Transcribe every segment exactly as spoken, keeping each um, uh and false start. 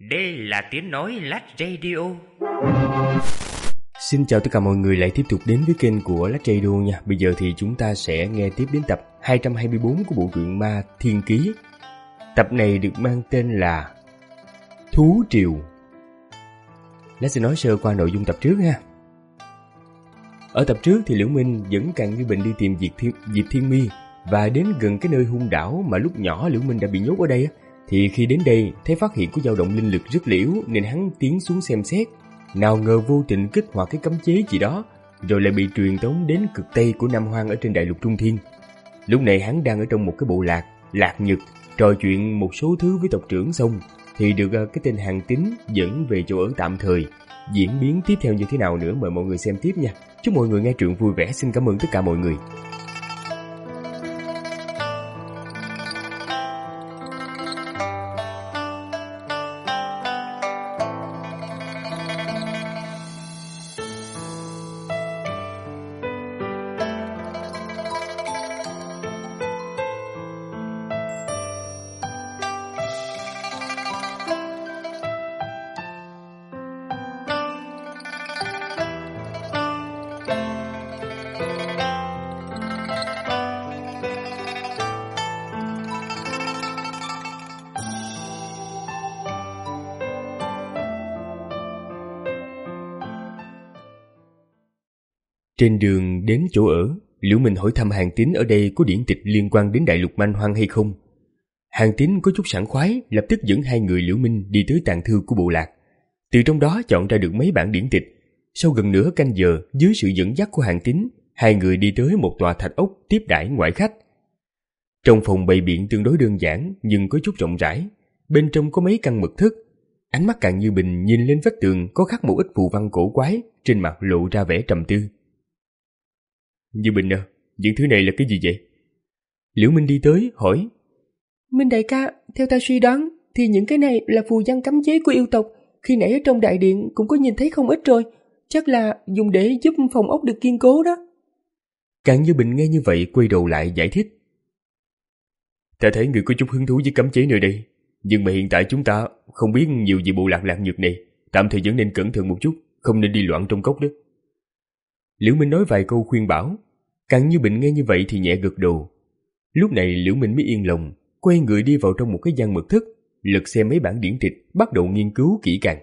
Đây là tiếng nói Lách Radio. Xin chào tất cả mọi người lại tiếp tục đến với kênh của Lách Radio nha. Bây giờ thì chúng ta sẽ nghe tiếp đến tập hai trăm hai mươi bốn của bộ truyện ma Thiên Ký. Tập này được mang tên là Thú Triều. Lách sẽ nói sơ qua nội dung tập trước ha. Ở tập trước thì Liễu Minh dẫn Càng Như Bình đi tìm Diệp Thiên, Diệp Thiên Mi và đến gần cái nơi hung đảo mà lúc nhỏ Liễu Minh đã bị nhốt ở đây á. Thì khi đến đây thấy phát hiện có dao động linh lực rất liễu nên hắn tiến xuống xem xét. Nào ngờ vô tình kích hoạt cái cấm chế gì đó, rồi lại bị truyền tống đến cực tây của Nam Hoang ở trên đại lục Trung Thiên. Lúc này hắn đang ở trong một cái bộ lạc, Lạc Nhật, trò chuyện một số thứ với tộc trưởng xong thì được cái tên Hàn Tín dẫn về chỗ ở tạm thời. Diễn biến tiếp theo như thế nào nữa mời mọi người xem tiếp nha. Chúc mọi người nghe truyện vui vẻ. Xin cảm ơn tất cả mọi người. Trên đường đến chỗ ở, Liễu Minh hỏi thăm Hàn Tín ở đây có điển tịch liên quan đến đại lục Man Hoang hay không. Hàn Tín có chút sảng khoái, lập tức dẫn hai người Liễu Minh đi tới tàng thư của bộ lạc. Từ trong đó chọn ra được mấy bản điển tịch. Sau gần nửa canh giờ, dưới sự dẫn dắt của Hàn Tín, hai người đi tới một tòa thạch ốc tiếp đãi ngoại khách. Trong phòng bày biện tương đối đơn giản nhưng có chút rộng rãi. Bên trong có mấy căn mật thất. Ánh mắt Càng Như Bình nhìn lên vách tường có khắc một ít phù văn cổ quái, trên mặt lộ ra vẻ trầm tư. Như Bình à, những thứ này là cái gì vậy? Liễu Minh đi tới hỏi. Minh đại ca, theo ta suy đoán thì những cái này là phù văn cấm chế của yêu tộc. Khi nãy ở trong đại điện cũng có nhìn thấy không ít rồi. Chắc là dùng để giúp phòng ốc được kiên cố đó. Càng Như Bình nghe như vậy quay đầu lại giải thích. Ta thấy người có chút hứng thú với cấm chế nơi đây, nhưng mà hiện tại chúng ta không biết nhiều về bộ lạc Lạc Nhật này. Tạm thời vẫn nên cẩn thận một chút, không nên đi loạn trong cốc đó. Liễu Minh nói vài câu khuyên bảo. Càng Như Bình nghe như vậy thì nhẹ gật đầu. Lúc này Liễu Minh mới yên lòng, quay người đi vào trong một cái gian mật thất, lật xem mấy bản điển tịch, bắt đầu nghiên cứu kỹ càng.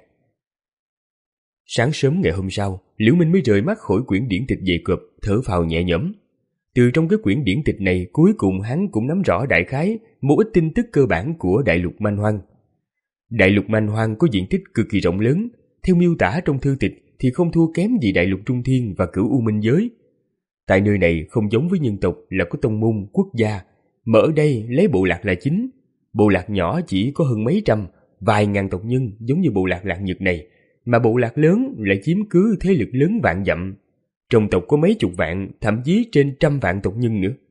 Sáng sớm ngày hôm sau, Liễu Minh mới rời mắt khỏi quyển điển tịch dày cộp, thở phào nhẹ nhõm. Từ trong cái quyển điển tịch này, cuối cùng hắn cũng nắm rõ đại khái một ít tin tức cơ bản của đại lục Man Hoang. Đại lục Man Hoang có diện tích cực kỳ rộng lớn, theo miêu tả trong thư tịch thì không thua kém gì đại lục Trung Thiên và Cửu U Minh Giới. Tại nơi này không giống với nhân tộc là có tông môn, quốc gia, mà ở đây lấy bộ lạc là chính. Bộ lạc nhỏ chỉ có hơn mấy trăm, vài ngàn tộc nhân giống như bộ lạc Lạc Nhật này, mà bộ lạc lớn lại chiếm cứ thế lực lớn vạn dặm. Trong tộc có mấy chục vạn, thậm chí trên trăm vạn tộc nhân nữa.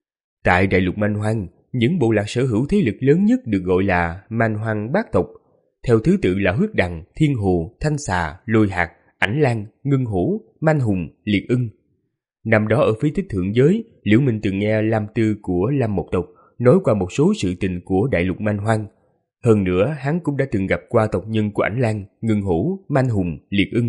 Tại đại lục Man Hoang, những bộ lạc sở hữu thế lực lớn nhất được gọi là Man Hoang bát tộc, theo thứ tự là Huyết Đằng, Thiên Hồ, Thanh Xà, Lôi Hạt, Ảnh Lang, Ngân Hổ, Man Hùng, Liệt Ưng. Năm đó ở phía tích thượng giới, Liễu Minh từng nghe Lam Tư của Lam Mộc tộc nói qua một số sự tình của đại lục Man Hoang. Hơn nữa, hắn cũng đã từng gặp qua tộc nhân của Ảnh Lang, Ngân Hổ, Man Hùng, Liệt Ưng.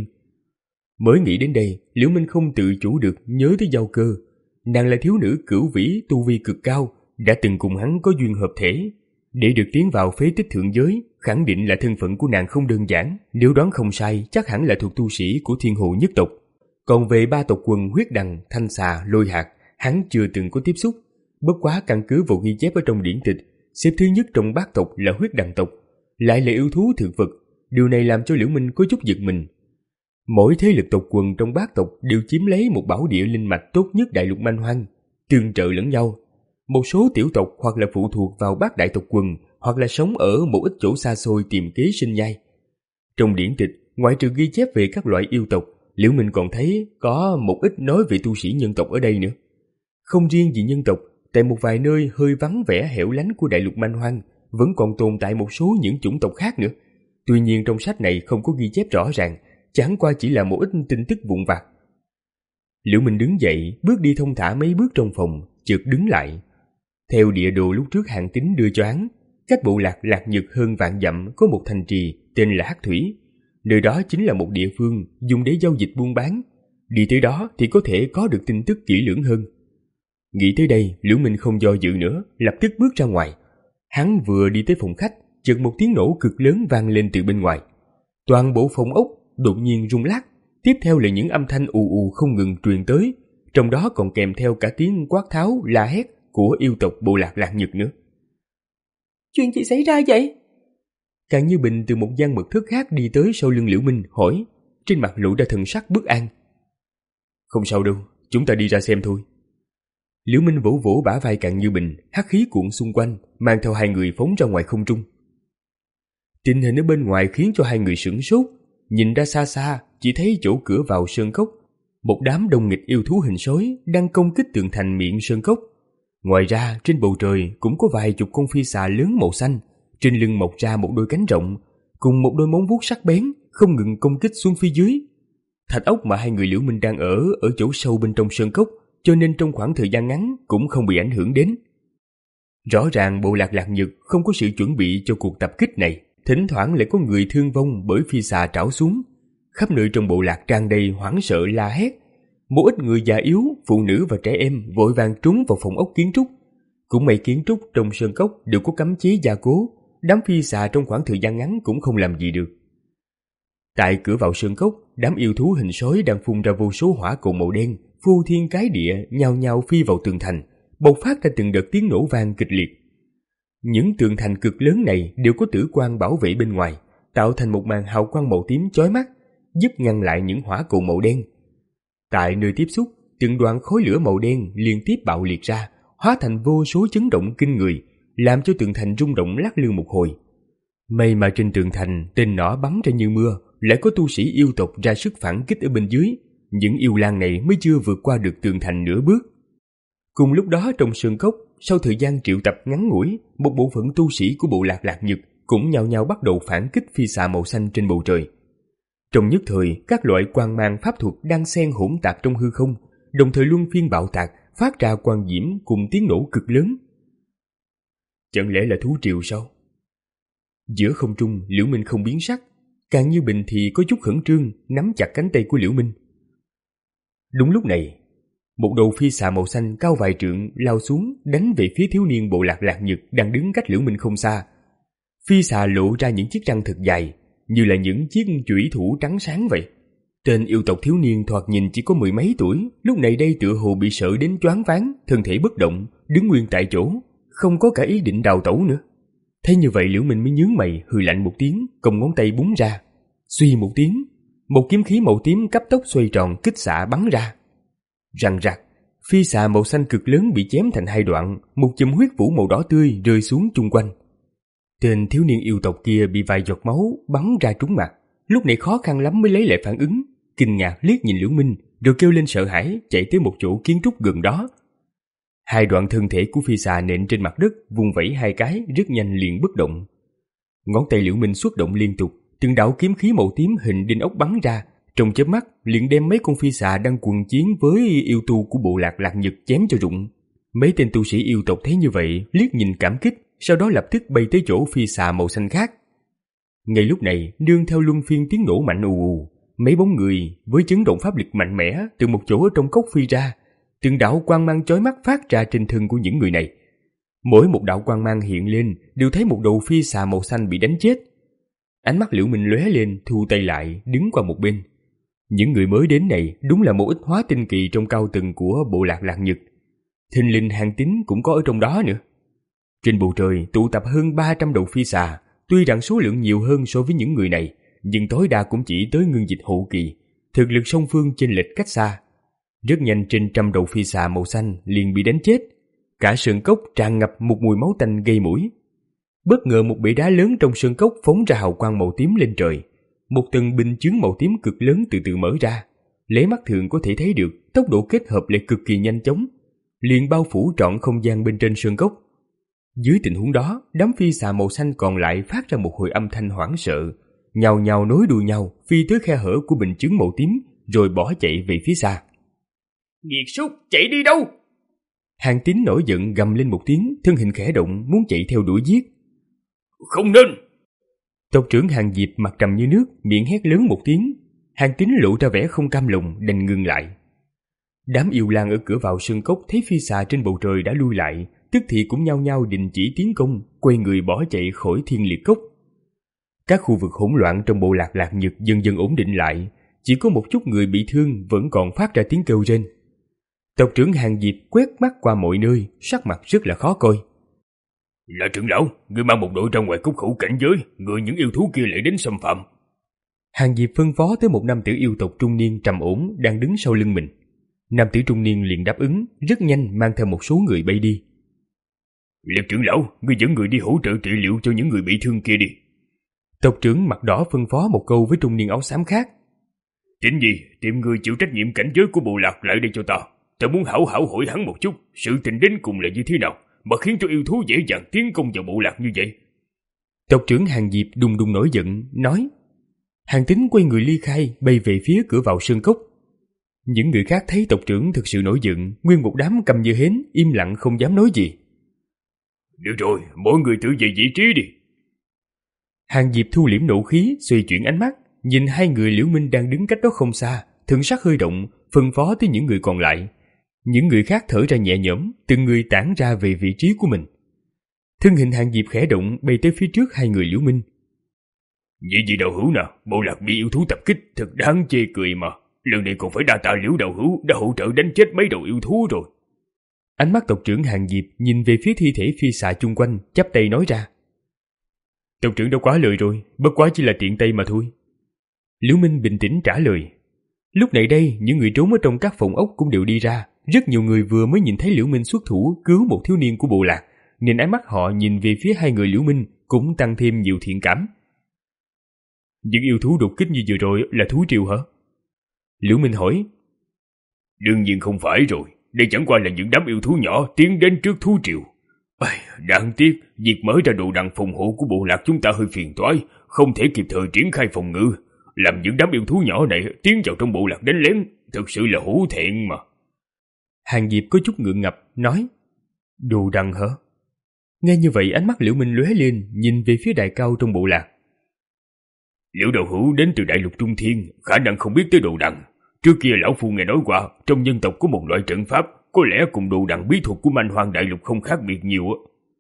Mới nghĩ đến đây, Liễu Minh không tự chủ được nhớ tới Giao Cơ. Nàng là thiếu nữ cửu vĩ tu vi cực cao, đã từng cùng hắn có duyên hợp thể. Để được tiến vào phế tích thượng giới, khẳng định là thân phận của nàng không đơn giản. Nếu đoán không sai, chắc hẳn là thuộc tu sĩ của Thiên Hồ nhất tộc. Còn về ba tộc quần Huyết Đằng, Thanh Xà, Lôi Hạt, hắn chưa từng có tiếp xúc. Bất quá căn cứ vào ghi chép ở trong điển tịch, xếp thứ nhất trong bát tộc là Huyết Đằng tộc, lại là yêu thú thực vật. Điều này làm cho Liễu Minh có chút giật mình. Mỗi thế lực tộc quần trong bát tộc đều chiếm lấy một bảo địa linh mạch tốt nhất đại lục Man Hoang, tương trợ lẫn nhau. Một số tiểu tộc hoặc là phụ thuộc vào bát đại tộc quần, hoặc là sống ở một ít chỗ xa xôi tìm kế sinh nhai. Trong điển tịch, ngoại trừ ghi chép về các loại yêu tộc, Liễu Minh còn thấy có một ít nói về tu sĩ nhân tộc ở đây nữa. Không riêng gì nhân tộc, tại một vài nơi hơi vắng vẻ hẻo lánh của đại lục Man Hoang vẫn còn tồn tại một số những chủng tộc khác nữa. Tuy nhiên trong sách này không có ghi chép rõ ràng, chẳng qua chỉ là một ít tin tức vụn vặt. Liễu Minh đứng dậy, bước đi thông thả mấy bước trong phòng, chợt đứng lại. Theo địa đồ lúc trước Hàn Tín đưa cho hắn, cách bộ lạc Lạc Nhật hơn vạn dặm có một thành trì tên là Hắc Thủy. Nơi đó chính là một địa phương dùng để giao dịch buôn bán. Đi tới đó thì có thể có được tin tức kỹ lưỡng hơn. Nghĩ tới đây, Liễu Minh không do dự nữa, lập tức bước ra ngoài. Hắn vừa đi tới phòng khách, chợt một tiếng nổ cực lớn vang lên từ bên ngoài. Toàn bộ phòng ốc đột nhiên rung lắc, tiếp theo là những âm thanh ù ù không ngừng truyền tới, trong đó còn kèm theo cả tiếng quát tháo la hét của yêu tộc bộ lạc Lạc Nhật nữa. Chuyện gì xảy ra vậy? Càng Như Bình từ một gian mật thất khác đi tới sau lưng Liễu Minh hỏi, trên mặt lộ ra thần sắc bất an. Không sao đâu, chúng ta đi ra xem thôi. Liễu Minh vỗ vỗ bả vai Càng Như Bình, hắc khí cuộn xung quanh, mang theo hai người phóng ra ngoài không trung. Tình hình ở bên ngoài khiến cho hai người sửng sốt, nhìn ra xa xa, chỉ thấy chỗ cửa vào sơn cốc, một đám đông nghịch yêu thú hình sói đang công kích tường thành miệng sơn cốc. Ngoài ra, trên bầu trời cũng có vài chục con phi xà lớn màu xanh, trên lưng mọc ra một đôi cánh rộng, cùng một đôi móng vuốt sắc bén, không ngừng công kích xuống phía dưới. Thạch ốc mà hai người Liễu Minh đang ở ở chỗ sâu bên trong sơn cốc, cho nên trong khoảng thời gian ngắn cũng không bị ảnh hưởng đến. Rõ ràng bộ lạc Lạc Nhật không có sự chuẩn bị cho cuộc tập kích này, thỉnh thoảng lại có người thương vong bởi phi xà trảo xuống. Khắp nơi trong bộ lạc tràn đầy hoảng sợ la hét. Một ít người già yếu, phụ nữ và trẻ em vội vàng trốn vào phòng ốc kiến trúc. Cũng may kiến trúc trong sơn cốc đều có cấm chế gia cố, đám phi xà trong khoảng thời gian ngắn cũng không làm gì được. Tại cửa vào sơn cốc, đám yêu thú hình sói đang phun ra vô số hỏa cầu màu đen, phô thiên cái địa, nhao nhao phi vào tường thành, bộc phát ra từng đợt tiếng nổ vang kịch liệt. Những tường thành cực lớn này đều có tử quang bảo vệ bên ngoài, tạo thành một màn hào quang màu tím chói mắt, giúp ngăn lại những hỏa cầu màu đen. Tại nơi tiếp xúc, từng đoạn khói lửa màu đen liên tiếp bạo liệt ra, hóa thành vô số chấn động kinh người, làm cho tường thành rung động lắc lư một hồi. May mà trên tường thành tên nỏ bắn ra như mưa, lại có tu sĩ yêu tộc ra sức phản kích ở bên dưới. Những yêu lang này mới chưa vượt qua được tường thành nửa bước. Cùng lúc đó trong sơn cốc, sau thời gian triệu tập ngắn ngủi, một bộ phận tu sĩ của bộ lạc Lạc Nhật cũng nhao nhao bắt đầu phản kích phi xà màu xanh trên bầu trời. Trong nhất thời, các loại quang mang pháp thuật đang xen hỗn tạp trong hư không, đồng thời luân phiên bạo tạc, phát ra quang diễm cùng tiếng nổ cực lớn. Chẳng lẽ là thú triều sao? Giữa không trung, Liễu Minh không biến sắc, Càng Như Bình thì có chút khẩn trương, nắm chặt cánh tay của Liễu Minh. Đúng lúc này, một đầu phi xà màu xanh cao vài trượng lao xuống, đánh về phía thiếu niên bộ lạc Lạc Nhật đang đứng cách Liễu Minh không xa. Phi xà lộ ra những chiếc răng thật dài, như là những chiếc chủy thủ trắng sáng vậy. Tên yêu tộc thiếu niên thoạt nhìn chỉ có mười mấy tuổi, lúc này đây tựa hồ bị sợ đến choáng váng, thân thể bất động, đứng nguyên tại chỗ, không có cả ý định đào tẩu nữa. Thấy như vậy, Liễu Minh mới nhướng mày, hừ lạnh một tiếng, cong ngón tay búng ra. Suy một tiếng, một kiếm khí màu tím cấp tốc xoay tròn kích xạ bắn ra. Răng rạc, phi xà màu xanh cực lớn bị chém thành hai đoạn, một chùm huyết vũ màu đỏ tươi rơi xuống chung quanh. Tên thiếu niên yêu tộc kia bị vài giọt máu bắn ra trúng mặt, lúc này khó khăn lắm mới lấy lại phản ứng, kinh ngạc liếc nhìn Liễu Minh, rồi kêu lên sợ hãi chạy tới một chỗ kiến trúc gần đó. Hai đoạn thân thể của phi xà nện trên mặt đất, vung vẩy hai cái, rất nhanh liền bất động. Ngón tay Liễu Minh xuất động liên tục, từng đạo kiếm khí màu tím hình đinh ốc bắn ra, trong chớp mắt liền đem mấy con phi xà đang quần chiến với yêu tu của bộ lạc Lạc Nhật chém cho rụng. Mấy tên tu sĩ yêu tộc thấy như vậy, liếc nhìn cảm kích, sau đó lập tức bay tới chỗ phi xà màu xanh khác. Ngay lúc này, nương theo luân phiên tiếng nổ mạnh ù ù, mấy bóng người với chấn động pháp lực mạnh mẽ từ một chỗ ở trong cốc phi ra, từng đạo quang mang chói mắt phát ra trên thân của những người này. Mỗi một đạo quang mang hiện lên đều thấy một đầu phi xà màu xanh bị đánh chết. Ánh mắt Liễu Minh lóe lên, thu tay lại, đứng qua một bên. Những người mới đến này đúng là một ít hóa tinh kỳ trong cao tầng của bộ lạc Lạc Nhật. Thình linh hàng tín cũng có ở trong đó nữa. Trên bầu trời tụ tập hơn ba trăm đầu phi xà, tuy rằng số lượng nhiều hơn so với những người này, nhưng tối đa cũng chỉ tới ngưng dịch hậu kỳ, thực lực song phương chênh lệch cách xa. Rất nhanh trên trăm đầu phi xà màu xanh liền bị đánh chết. Cả sơn cốc tràn ngập một mùi máu tanh gây mũi. Bất ngờ một bể đá lớn trong sơn cốc phóng ra hào quang màu tím lên trời. Một tầng bình chướng màu tím cực lớn từ từ mở ra. Lấy mắt thường có thể thấy được tốc độ kết hợp lại cực kỳ nhanh chóng, liền bao phủ trọn không gian bên trên sơn cốc. Dưới tình huống đó, đám phi xà màu xanh còn lại phát ra một hồi âm thanh hoảng sợ, nhào nhào nối đuôi nhau phi tới khe hở của bình chướng màu tím, rồi bỏ chạy về phía xa. Nghiệt súc, chạy đi đâu? Hàng Tín nổi giận gầm lên một tiếng, thân hình khẽ động muốn chạy theo đuổi giết. Không nên! Tộc trưởng Hàng Diệp mặt trầm như nước, miệng hét lớn một tiếng. Hàng Tín lộ ra vẻ không cam lòng, đành ngừng lại. Đám yêu lang ở cửa vào sơn cốc thấy phi xà trên bầu trời đã lui lại, tức thì cũng nhao nhao đình chỉ tiến công, quay người bỏ chạy khỏi Thiên Liệt Cốc. Các khu vực hỗn loạn trong bộ lạc Lạc Nhật dần dần ổn định lại, chỉ có một chút người bị thương vẫn còn phát ra tiếng kêu rên. Tộc trưởng Hàng Diệp quét mắt qua mọi nơi, sắc mặt rất là khó coi. Là trưởng lão, người mang một đội ra ngoài cốc khẩu cảnh giới, người những yêu thú kia lại đến xâm phạm. Hàng Diệp phân phó tới một nam tử yêu tộc trung niên trầm ổn đang đứng sau lưng mình. Nam tử trung niên liền đáp ứng, rất nhanh mang theo một số người bay đi. Liệt trưởng lão, người dẫn người đi hỗ trợ trị liệu cho những người bị thương kia đi. Tộc trưởng mặt đỏ phân phó một câu với trung niên áo xám khác. Chính gì, tìm người chịu trách nhiệm cảnh giới của bộ lạc lại đây cho ta. Ta muốn hảo hảo hỏi hắn một chút, sự tình đến cùng là như thế nào mà khiến cho yêu thú dễ dàng tiến công vào bộ lạc như vậy. Tộc trưởng Hàng Diệp đùng đùng nổi giận, nói. Hàng Tín quay người ly khai, bay về phía cửa vào sơn cốc. Những người khác thấy tộc trưởng thực sự nổi giận, nguyên một đám cầm như hến, im lặng không dám nói gì. Được rồi, mỗi người tự về vị trí đi. Hàng Diệp thu liễm nộ khí, xoay chuyển ánh mắt, nhìn hai người Liễu Minh đang đứng cách đó không xa, thần sắc hơi động, phân phó tới những người còn lại. Những người khác thở ra nhẹ nhõm, từng người tản ra về vị trí của mình. Thân hình Hàng Diệp khẽ động, bay tới phía trước hai người Liễu Minh. Vậy gì đạo hữu nào, bộ lạc bị yêu thú tập kích, thật đáng chê cười mà. Lần này còn phải đa tạ Liễu đạo hữu đã hỗ trợ đánh chết mấy đầu yêu thú rồi. Ánh mắt tộc trưởng Hàng Diệp nhìn về phía thi thể phi xà chung quanh, chắp tay nói ra. Tộc trưởng đã quá lời rồi, bất quá chỉ là tiện tay mà thôi. Liễu Minh bình tĩnh trả lời. Lúc này đây, những người trốn ở trong các phòng ốc cũng đều đi ra. Rất nhiều người vừa mới nhìn thấy Liễu Minh xuất thủ cứu một thiếu niên của bộ lạc, nên ánh mắt họ nhìn về phía hai người Liễu Minh cũng tăng thêm nhiều thiện cảm. Những yêu thú đột kích như vừa rồi là thú triều hả? Liễu Minh hỏi. Đương nhiên không phải rồi, đây chẳng qua là những đám yêu thú nhỏ tiến đến trước thú triều. Ây, đáng tiếc, việc mở ra đồ đằng phòng hộ của bộ lạc chúng ta hơi phiền toái, không thể kịp thời triển khai phòng ngự, làm những đám yêu thú nhỏ này tiến vào trong bộ lạc đánh lén, thực sự là hổ thẹn mà. Hàng Diệp có chút ngượng ngập, nói. Đồ đằng hả? Nghe như vậy ánh mắt Liễu Minh lóe lên, nhìn về phía đài cao trong bộ lạc. Liễu đạo hữu đến từ đại lục Trung Thiên, khả năng không biết tới đồ đằng. Trước kia lão phu nghe nói qua, trong nhân tộc có một loại trận pháp, có lẽ cùng đồ đằng bí thuật của Man Hoang đại lục không khác biệt nhiều.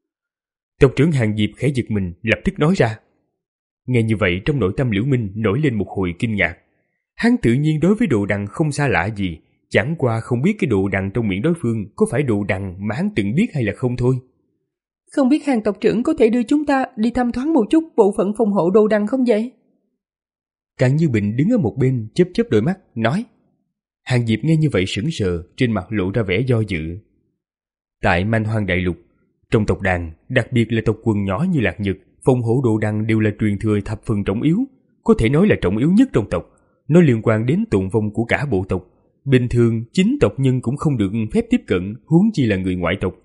Tộc trưởng Hàng Diệp khẽ giật mình, lập tức nói ra. Nghe như vậy trong nội tâm Liễu Minh nổi lên một hồi kinh ngạc. Hắn tự nhiên đối với đồ đằng không xa lạ gì, chẳng qua không biết cái đồ đằng trong miệng đối phương có phải đồ đằng mà hắn từng biết hay là không thôi. Không biết Hàng tộc trưởng có thể đưa chúng ta đi thăm thoáng một chút bộ phận phòng hộ đồ đằng không vậy? Càn Như Bình đứng ở một bên chớp chớp đôi mắt, nói. Hàng Diệp nghe như vậy sững sờ, trên mặt lộ ra vẻ do dự. Tại Man Hoang đại lục, trong tộc đàn, đặc biệt là tộc quần nhỏ như Lạc Nhật, phòng hộ đồ đằng đều là truyền thừa thập phần trọng yếu, có thể nói là trọng yếu nhất trong tộc. Nó liên quan đến tồn vong của cả bộ tộc. Bình thường, chính tộc nhân cũng không được phép tiếp cận, huống chi là người ngoại tộc.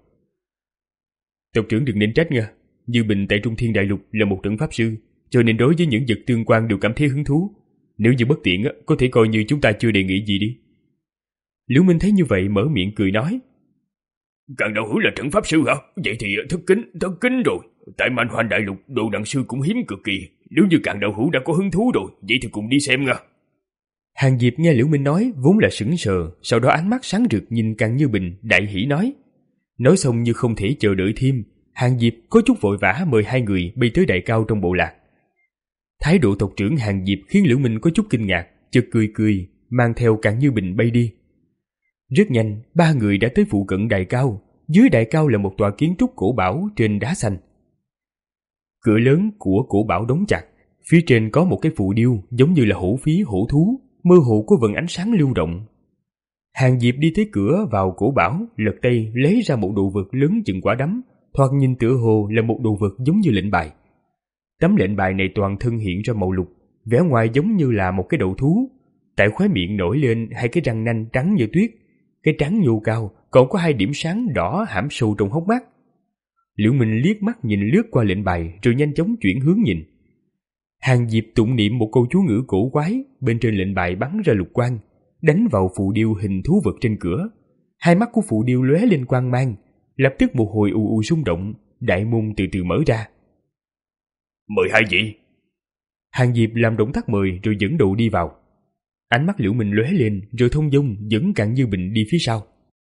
Tộc trưởng đừng nên trách nha, Như Bình tại Trung Thiên đại lục là một trận pháp sư, cho nên đối với những vật tương quan đều cảm thấy hứng thú. Nếu như bất tiện, có thể coi như chúng ta chưa đề nghị gì đi. Liễu Minh thấy như vậy mở miệng cười nói. Càn đạo hữu là trận pháp sư hả? Vậy thì thất kính, thất kính rồi. Tại Man Hoang đại lục, đồ đằng sư cũng hiếm cực kỳ. Nếu như Càn đạo hữu đã có hứng thú rồi, vậy thì cùng đi xem nha. Hàng Diệp nghe Liễu Minh nói vốn là sững sờ, sau đó ánh mắt sáng rực nhìn Càn Như Bình, đại hỉ nói. Nói xong như không thể chờ đợi thêm, Hàng Diệp có chút vội vã mời hai người bay tới đại cao trong bộ lạc. Thái độ tộc trưởng Hàng Diệp khiến Liễu Minh có chút kinh ngạc, chợt cười cười, mang theo Càn Như Bình bay đi. Rất nhanh, ba người đã tới phụ cận đại cao. Dưới đại cao là một tòa kiến trúc cổ bảo trên đá xanh. Cửa lớn của cổ bảo đóng chặt, phía trên có một cái phù điêu giống như là hổ phí hổ thú, mơ hồ có vầng ánh sáng lưu động. Hàng Diệp đi tới cửa vào cổ bảo, lật tay lấy ra một đồ vật lớn chừng quả đấm, thoạt nhìn tựa hồ là một đồ vật giống như lệnh bài. Tấm lệnh bài này toàn thân hiện ra màu lục, vẻ ngoài giống như là một cái đầu thú. Tại khóe miệng nổi lên hai cái răng nanh trắng như tuyết, cái trán nhô cao, còn có hai điểm sáng đỏ hãm sâu trong hốc mắt. Liễu Minh liếc mắt nhìn lướt qua lệnh bài rồi nhanh chóng chuyển hướng nhìn. Hàng Diệp tụng niệm một câu chú ngữ cổ quái, bên trên lệnh bài bắn ra lục quang, đánh vào phù điêu hình thú vật trên cửa. Hai mắt của phù điêu lóe lên quang mang, lập tức một hồi ù ù rung động, đại môn từ từ mở ra. Mời hai vị. Hàng Diệp làm động tác mời rồi dẫn đầu đi vào. Ánh mắt Liễu Minh lóe lên rồi thông dong dẫn Càn Như Bình đi phía sau.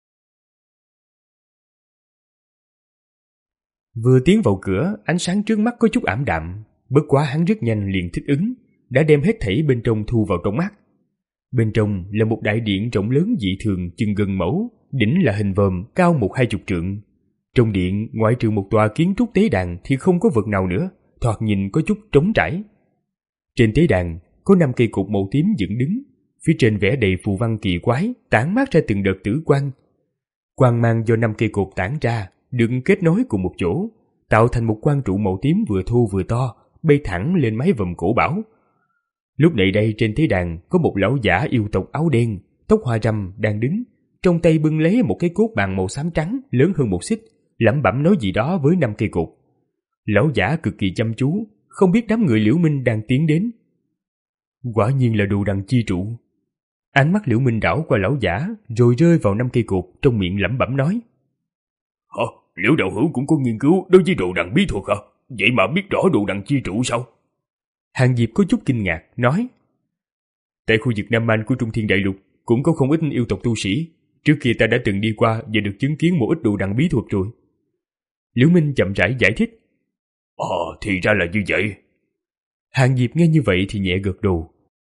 Vừa tiến vào cửa, ánh sáng trước mắt có chút ảm đạm, bất quá hắn rất nhanh liền thích ứng, đã đem hết thảy bên trong thu vào trong mắt. Bên trong là một đại điện rộng lớn dị thường chừng gần mẫu, đỉnh là hình vòm cao một hai chục trượng. Trong điện, ngoại trừ một tòa kiến trúc tế đàn thì không có vật nào nữa, thoạt nhìn có chút trống trải. Trên tế đàn có năm cây cột màu tím dựng đứng, phía trên vẽ đầy phù văn kỳ quái, tản mát ra từng đợt tử quang. Quang mang do năm cây cột tản ra, được kết nối cùng một chỗ, tạo thành một quang trụ màu tím vừa thô vừa to, bay thẳng lên mái vòm cổ bảo. Lúc này đây trên tế đàn có một lão giả yêu tộc áo đen, tóc hoa râm đang đứng, trong tay bưng lấy một cái cốt bàn màu xám trắng lớn hơn một xích, lẩm bẩm nói gì đó với năm cây cột. Lão giả cực kỳ chăm chú, không biết đám người Liễu Minh đang tiến đến. Quả nhiên là đồ đằng chi trụ. Ánh mắt Liễu Minh đảo qua lão giả, rồi rơi vào năm cây cột, trong miệng lẩm bẩm nói: Hả? Liễu đạo hữu cũng có nghiên cứu đối với đồ đằng bí thuật hả? Vậy mà biết rõ đồ đằng chi trụ sao? Hàng Diệp có chút kinh ngạc, nói: Tại khu vực Nam Man của Trung Thiên Đại Lục cũng có không ít yêu tộc tu sĩ. Trước kia ta đã từng đi qua và được chứng kiến một ít đồ đằng bí thuật rồi. Liễu Minh chậm rãi giải thích: Ờ, thì ra là như vậy. Hàng Diệp nghe như vậy thì nhẹ gật đầu.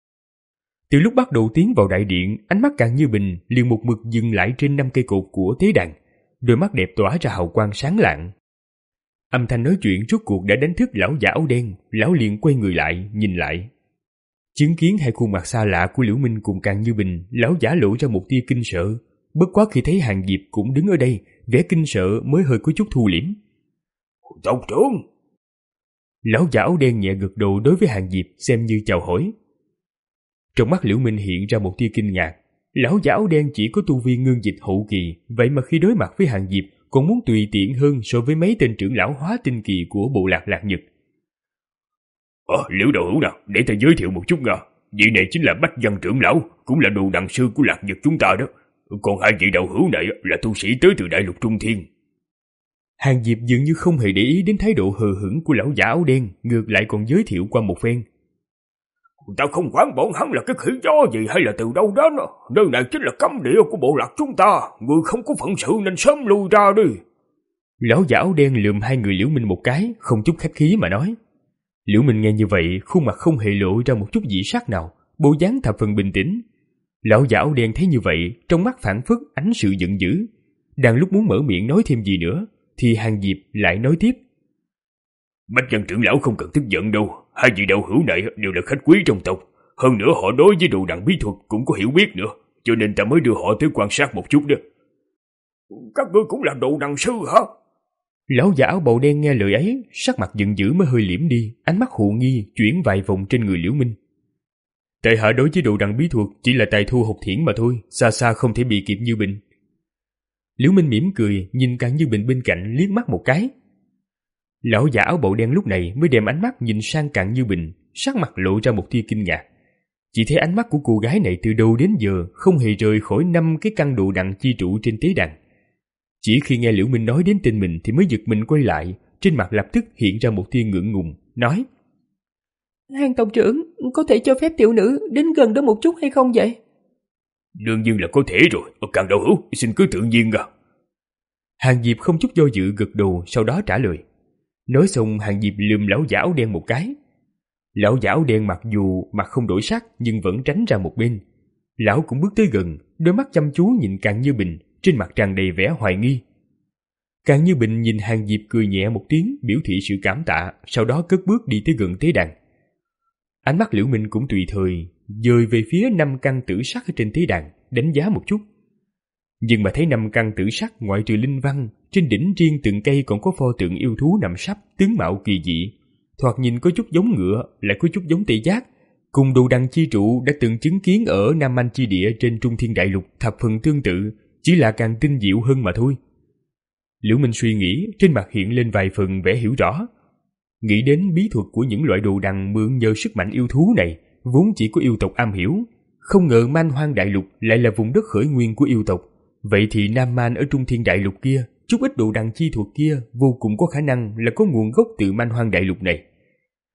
Từ lúc bắt đầu tiến vào đại điện, ánh mắt Càn Như Bình liền một mực dừng lại trên năm cây cột của tế đàn, đôi mắt đẹp tỏa ra hào quang sáng lạng. Âm thanh nói chuyện rốt cuộc đã đánh thức lão giả áo đen, lão liền quay người lại, nhìn lại. Chứng kiến hai khuôn mặt xa lạ của Liễu Minh cùng Càn Như Bình, lão giả lộ ra một tia kinh sợ, bất quá khi thấy Hàng Diệp cũng đứng ở đây, vẻ kinh sợ mới hơi có chút thu liễm. Tộc trưởng! Lão giả áo đen nhẹ gật đầu đối với Hàng Diệp xem như chào hỏi. Trong mắt Liễu Minh hiện ra một tia kinh ngạc, lão giả áo đen chỉ có tu vi ngưng dịch hậu kỳ, vậy mà khi đối mặt với Hàng Diệp còn muốn tùy tiện hơn so với mấy tên trưởng lão hóa tinh kỳ của bộ lạc Lạc Nhật. Ờ, Liễu đạo hữu nào, để ta giới thiệu một chút nha. Vị này chính là Bách Văn trưởng lão, cũng là đồ đằng sư của Lạc Nhật chúng ta đó. Còn hai vị đạo hữu này là tu sĩ tới từ Đại Lục Trung Thiên. Hàng Diệp dường như không hề để ý đến thái độ hờ hững của lão giả áo đen, ngược lại còn giới thiệu qua một phen. Ta không quản bọn hắn là cái khỉ gió gì hay là từ đâu đến, nơi này chính là cấm địa của bộ lạc chúng ta, người không có phận sự nên sớm lui ra đi. Lão giả áo đen lườm hai người Liễu Minh một cái, không chút khách khí mà nói. Liễu Minh nghe như vậy, khuôn mặt không hề lộ ra một chút dị sắc nào, bộ dáng thập phần bình tĩnh. Lão giả áo đen thấy như vậy, trong mắt phảng phất ánh sự giận dữ. Đang lúc muốn mở miệng nói thêm gì nữa, thì Hàng Diệp lại nói tiếp. Bách Văn trưởng lão không cần tức giận đâu, hai vị đạo hữu này đều là khách quý trong tộc, hơn nữa họ đối với đồ đằng bí thuật cũng có hiểu biết nữa, cho nên ta mới đưa họ tới quan sát một chút đó. Các ngươi cũng là đồ đằng sư hả? Lão giả áo bào đen nghe lời ấy, sắc mặt giận dữ mới hơi liễm đi, ánh mắt hồ nghi chuyển vài vòng trên người Liễu Minh. Tại hạ đối với đồ đằng bí thuật chỉ là tài thu học thiển mà thôi, xa xa không thể bị kịp Như Bình. Liễu Minh mỉm cười, nhìn Càn Như Bình bên cạnh liếc mắt một cái. Lão giả áo bào đen lúc này mới đem ánh mắt nhìn sang Càn Như Bình, sắc mặt lộ ra một tia kinh ngạc. Chỉ thấy ánh mắt của cô gái này từ đầu đến giờ không hề rời khỏi năm cái căn đồ đằng chi trụ trên tế đàn. Chỉ khi nghe Liễu Minh nói đến tên mình thì mới giật mình quay lại, trên mặt lập tức hiện ra một tia ngượng ngùng, nói: Hàng tộc trưởng, có thể cho phép tiểu nữ đến gần đó một chút hay không vậy? Đương nhiên là có thể rồi, Càn đạo hữu, xin cứ tự nhiên à. Hàng Diệp không chút do dự gật đầu, sau đó trả lời. Nói xong Hàng Diệp lườm lão giả áo đen một cái. Lão giả áo đen mặc dù mặt không đổi sắc nhưng vẫn tránh ra một bên. Lão cũng bước tới gần, đôi mắt chăm chú nhìn Càn Như Bình, trên mặt tràn đầy vẻ hoài nghi. Càn Như Bình nhìn Hàng Diệp cười nhẹ một tiếng biểu thị sự cảm tạ, sau đó cất bước đi tới gần tế đàn. Ánh mắt Liễu Minh cũng tùy thời dời về phía năm căn tử sắc ở trên tế đàn, đánh giá một chút. Nhưng mà thấy năm căn tử sắc ngoại trừ linh văn, trên đỉnh riêng từng cây còn có pho tượng yêu thú nằm sấp, tướng mạo kỳ dị, thoạt nhìn có chút giống ngựa, lại có chút giống tê giác, cùng đồ đằng chi trụ đã từng chứng kiến ở Nam Man chi địa trên Trung Thiên Đại Lục thập phần tương tự, chỉ là càng tinh diệu hơn mà thôi. Liễu Minh suy nghĩ, trên mặt hiện lên vài phần vẻ hiểu rõ. Nghĩ đến bí thuật của những loại đồ đằng mượn nhờ sức mạnh yêu thú này, vốn chỉ có yêu tộc am hiểu, không ngờ Man Hoang Đại Lục lại là vùng đất khởi nguyên của yêu tộc. Vậy thì Nam Man ở Trung Thiên Đại Lục kia, chút ít đồ đằng chi thuật kia vô cùng có khả năng là có nguồn gốc từ Man Hoang Đại Lục này.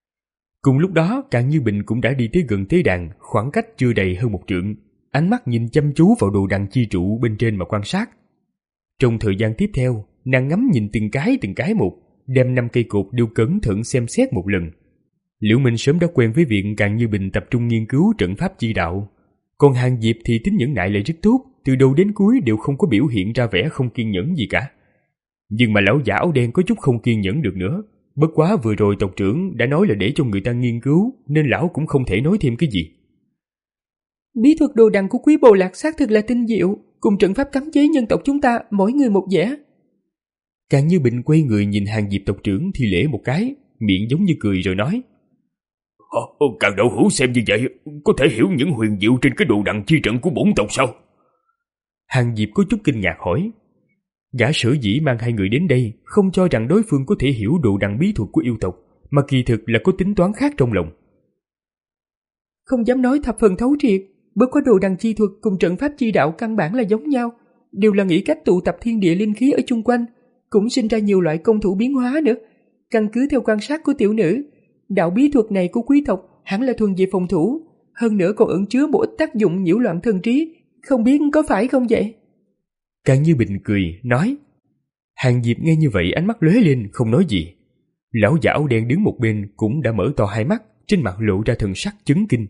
Cùng lúc đó, Càn Như Bình cũng đã đi tới gần tế đàn, khoảng cách chưa đầy hơn một trượng, ánh mắt nhìn chăm chú vào đồ đằng chi trụ bên trên mà quan sát. Trong thời gian tiếp theo, nàng ngắm nhìn từng cái từng cái một, đem năm cây cột đều cẩn thận xem xét một lần. Liễu Minh sớm đã quen với việc Càn Như Bình tập trung nghiên cứu trận pháp chi đạo, còn Hàng Diệp thì tính nhẫn nại lại rất tốt, từ đầu đến cuối đều không có biểu hiện ra vẻ không kiên nhẫn gì cả. Nhưng mà lão giả áo đen có chút không kiên nhẫn được nữa, bất quá vừa rồi tộc trưởng đã nói là để cho người ta nghiên cứu, nên lão cũng không thể nói thêm cái gì. Bí thuật đồ đằng của Quý Bồ Lạc xác thực là tinh diệu, cùng trận pháp cấm chế nhân tộc chúng ta mỗi người một vẻ. Càn Như Bình quay người nhìn Hàng Diệp tộc trưởng thi lễ một cái, miệng giống như cười rồi nói: Ờ, Càn đạo hữu xem như vậy, có thể hiểu những huyền diệu trên cái đồ đằng chi trận của bổn tộc sao? Hàng Diệp có chút kinh ngạc hỏi. Gã sở dĩ mang hai người đến đây không cho rằng đối phương có thể hiểu đồ đằng bí thuật của yêu tộc, mà kỳ thực là có tính toán khác trong lòng. Không dám nói thập phần thấu triệt, bất quá đồ đằng chi thuật cùng trận pháp chi đạo căn bản là giống nhau, đều là nghĩ cách tụ tập thiên địa linh khí ở chung quanh, cũng sinh ra nhiều loại công thủ biến hóa nữa. Căn cứ theo quan sát của tiểu nữ, đạo bí thuật này của quý tộc hẳn là thuần về phòng thủ, hơn nữa còn ẩn chứa một ít tác dụng nhiễu loạn thần trí, không biết có phải không vậy? Càn Như Bình cười, nói. Hàng Diệp nghe như vậy ánh mắt lóe lên, không nói gì. Lão giả áo đen đứng một bên cũng đã mở to hai mắt, trên mặt lộ ra thần sắc chấn kinh.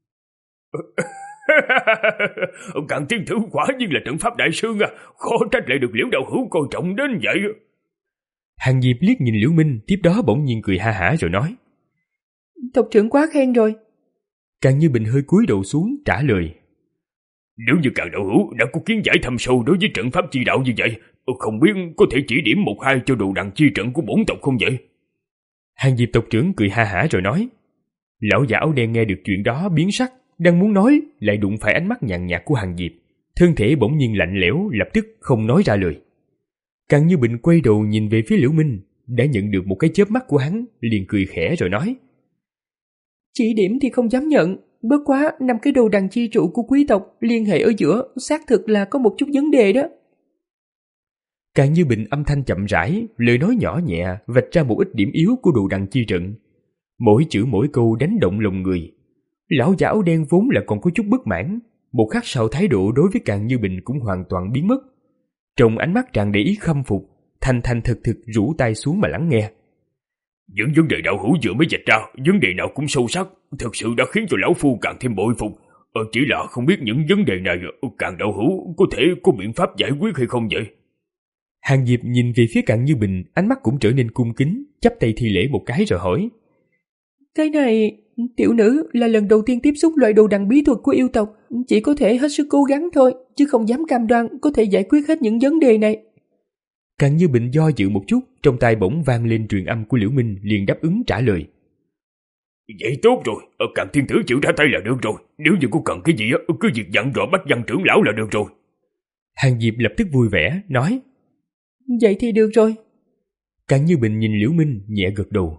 Càn tiên tử quả nhiên là trận pháp đại sư à, khó trách lại được Liễu đạo hữu coi trọng đến vậy. Hàng Diệp liếc nhìn Liễu Minh, tiếp đó bỗng nhiên cười ha hả rồi nói. Tộc trưởng quá khen rồi. Càn Như Bình hơi cúi đầu xuống trả lời. Nếu như Càn đạo hữu đã có kiến giải thâm sâu đối với trận pháp chi đạo như vậy, không biết có thể chỉ điểm một hai cho đồ đằng chi trận của bổn tộc không vậy? Hàng Diệp tộc trưởng cười ha hả rồi nói. Lão giả áo đen nghe được chuyện đó biến sắc, đang muốn nói lại đụng phải ánh mắt nhàn nhạt của Hàng Diệp, thân thể bỗng nhiên lạnh lẽo, lập tức không nói ra lời. Càn Như Bình quay đầu nhìn về phía Liễu Minh, đã nhận được một cái chớp mắt của hắn, liền cười khẽ rồi nói. Chỉ điểm thì không dám nhận, bất quá năm cái đồ đằng chi trụ của quý tộc liên hệ ở giữa xác thực là có một chút vấn đề đó. Càn Như Bình âm thanh chậm rãi, lời nói nhỏ nhẹ vạch ra một ít điểm yếu của đồ đằng chi trận. Mỗi chữ mỗi câu đánh động lòng người. Lão giả áo đen vốn là còn có chút bất mãn, một khắc sau thái độ đối với Càn Như Bình cũng hoàn toàn biến mất. Trong ánh mắt tràn đầy ý khâm phục, thành thành thực thực rũ tay xuống mà lắng nghe. Những vấn đề đạo hữu vừa mới dạch ra, vấn đề nào cũng sâu sắc, thực sự đã khiến cho lão phu càng thêm bội phục. Ờ, chỉ là không biết những vấn đề này Càn đạo hữu có thể có biện pháp giải quyết hay không vậy? Hàng Diệp nhìn về phía Càn Như Bình, ánh mắt cũng trở nên cung kính, chắp tay thi lễ một cái rồi hỏi. Cái này, tiểu nữ là lần đầu tiên tiếp xúc loại đồ đằng bí thuật của yêu tộc, chỉ có thể hết sức cố gắng thôi, chứ không dám cam đoan có thể giải quyết hết những vấn đề này. Càn Như Bình do dự một chút, trong tai bỗng vang lên truyền âm của Liễu Minh, liền đáp ứng trả lời. Vậy tốt rồi, Càn thiên tử chịu ra tay là được rồi, nếu như có cần cái gì cứ việc dặn dò Bách Văn trưởng lão là được rồi. Hàng Diệp lập tức vui vẻ, nói. Vậy thì được rồi. Càn Như Bình nhìn Liễu Minh nhẹ gật đầu.